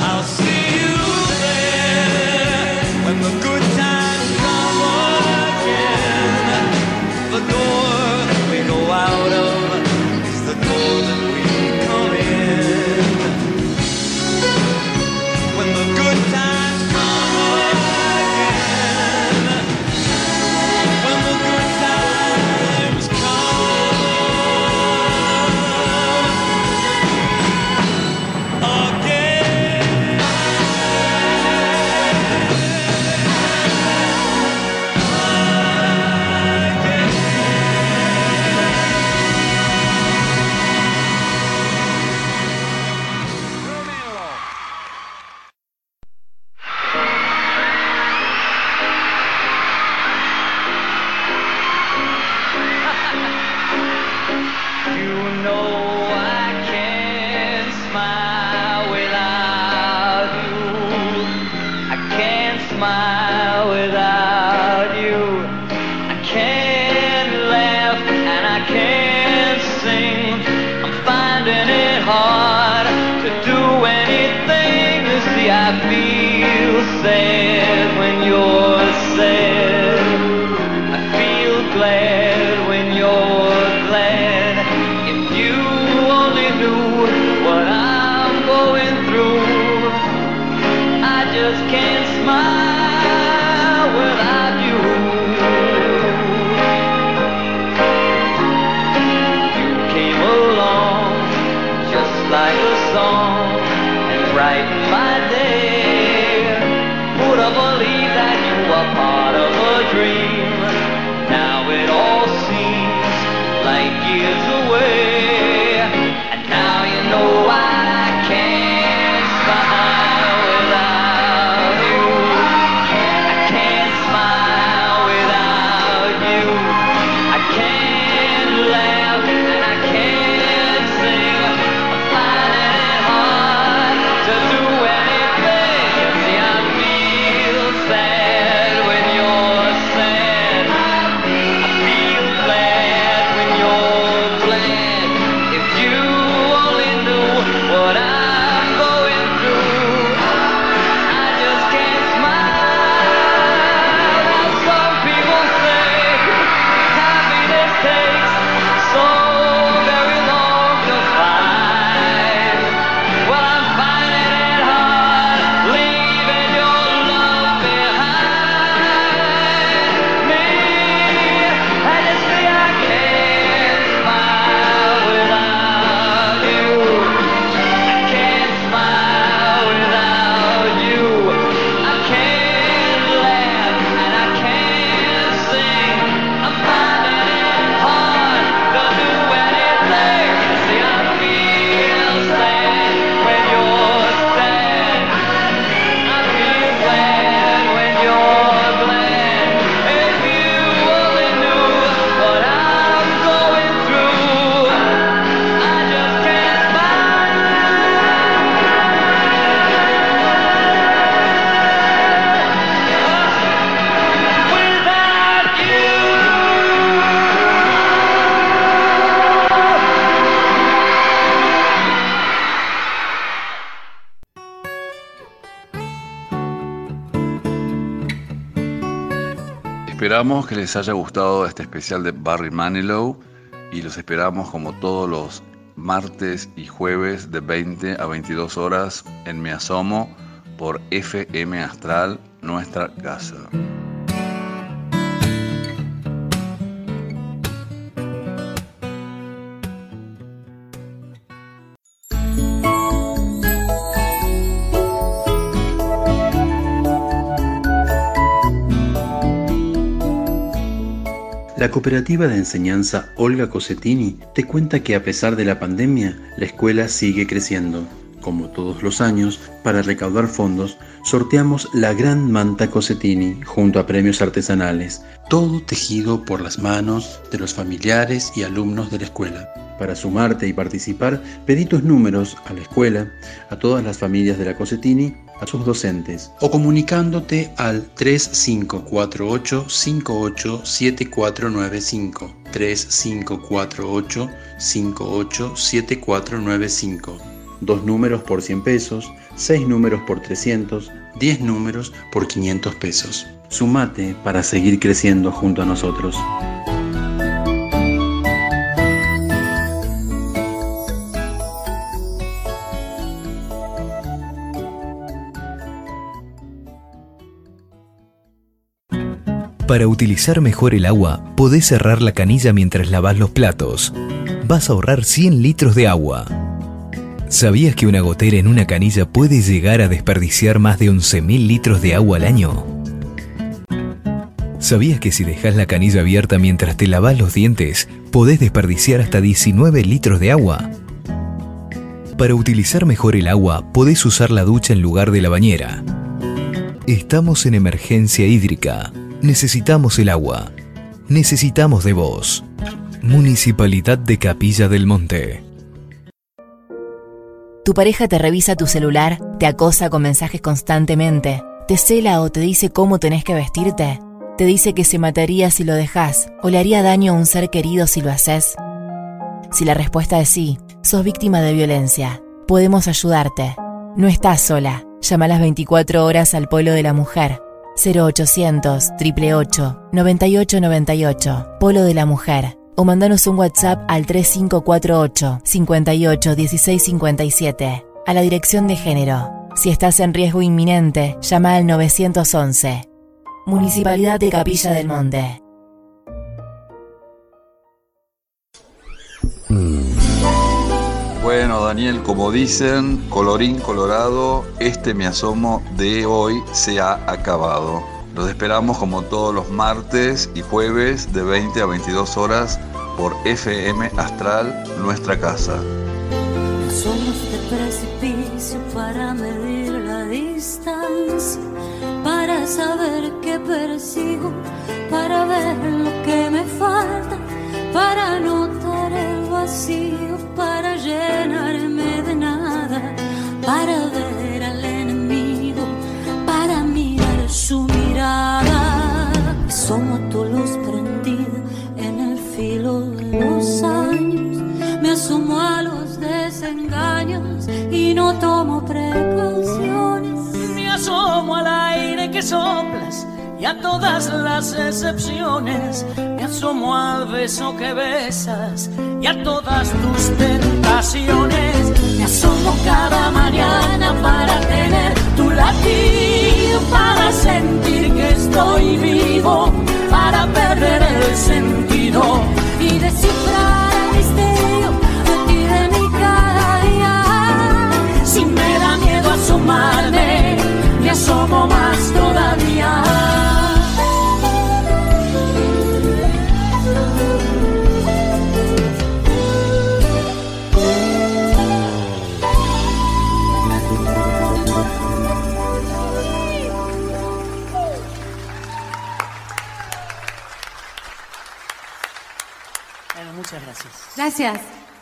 sad when you're sad. I feel glad when you're glad. If you only knew what I'm going through, I just can't smile without you. You came along just like a song and brightened my day. Would have believed that you were part of a dream. Now it all seems like years away, and now you know I can't smile without you. I can't smile without you. I can't laugh and I can't sing. I'm finding it hard to do anything. You see, I feel sad when you're sad. I feel glad when you're glad. If you only knew what I'm going through, I just can't smile. Now some people say happiness takes so very long to find. Well, I'm finding it hard leaving your love behind me. And you see, I can't smile without you. I can't smile without you. I can't laugh and I can't sing. I'm finding it hard to do anything. See, I feel sad when you're sad. I feel glad when you're glad. If you only knew what I'm going through, I just can't smile without you. Esperamos que les haya gustado este especial de Barry Manilow y los esperamos como todos los martes y jueves de 20 a 22 horas en Me Asomo por FM Astral, nuestra casa. La cooperativa de enseñanza Olga Cosentini te cuenta que a pesar de la pandemia, la escuela sigue creciendo. Como todos los años, para recaudar fondos, sorteamos la gran manta Cosentini junto a premios artesanales, todo tejido por las manos de los familiares y alumnos de la escuela. Para sumarte y participar, pedí tus números a la escuela, a todas las familias de la Cosentini, a sus docentes, o comunicándote al 3548-587495, 3548-587495. 2 números por 100 pesos, 6 números por 300, 10 números por 500 pesos. Sumate para seguir creciendo junto a nosotros. Para utilizar mejor el agua, podés cerrar la canilla mientras lavas los platos. Vas a ahorrar 100 litros de agua. ¿Sabías que una gotera en una canilla puede llegar a desperdiciar más de 11.000 litros de agua al año? ¿Sabías que si dejas la canilla abierta mientras te lavas los dientes, podés desperdiciar hasta 19 litros de agua? Para utilizar mejor el agua, podés usar la ducha en lugar de la bañera. Estamos en emergencia hídrica. Necesitamos el agua. Necesitamos de vos. Municipalidad de Capilla del Monte. Tu pareja te revisa tu celular, te acosa con mensajes constantemente, te cela o te dice cómo tenés que vestirte, te dice que se mataría si lo dejás o le haría daño a un ser querido si lo haces. Si la respuesta es sí, sos víctima de violencia. Podemos ayudarte. No estás sola. Llama a las 24 horas al Polo de la Mujer. 0800 888 9898. Polo de la Mujer. O mandanos un WhatsApp al 3548 58 16 57. A la Dirección de Género. Si estás en riesgo inminente, llama al 911. Municipalidad de Capilla del Monte. Bueno, Daniel, como dicen, colorín colorado, este Me Asomo de hoy se ha acabado. Los esperamos como todos los martes y jueves de 20 a 22 horas por FM Astral, nuestra casa. Somos de precipicio para medir la distancia, para saber qué persigo, para ver lo que me falta, para notar el vacío, para llenarme de nada, para ver al enemigo, para mirar su mirada. Somos tu luz prendida en el filo de los años. Me asomo a los desengaños y no tomo precauciones. Me asomo al aire que soplas y a todas las excepciones. Me asomo al beso que besas y a todas tus tentaciones. Me asomo cada mañana para tener tu latido, para sentir que estoy vivo, para perder el sentido y descifrar el misterio de ti, de mi cada día. Si me da miedo asomarme, me asomo más todavía. Muchas gracias. Gracias.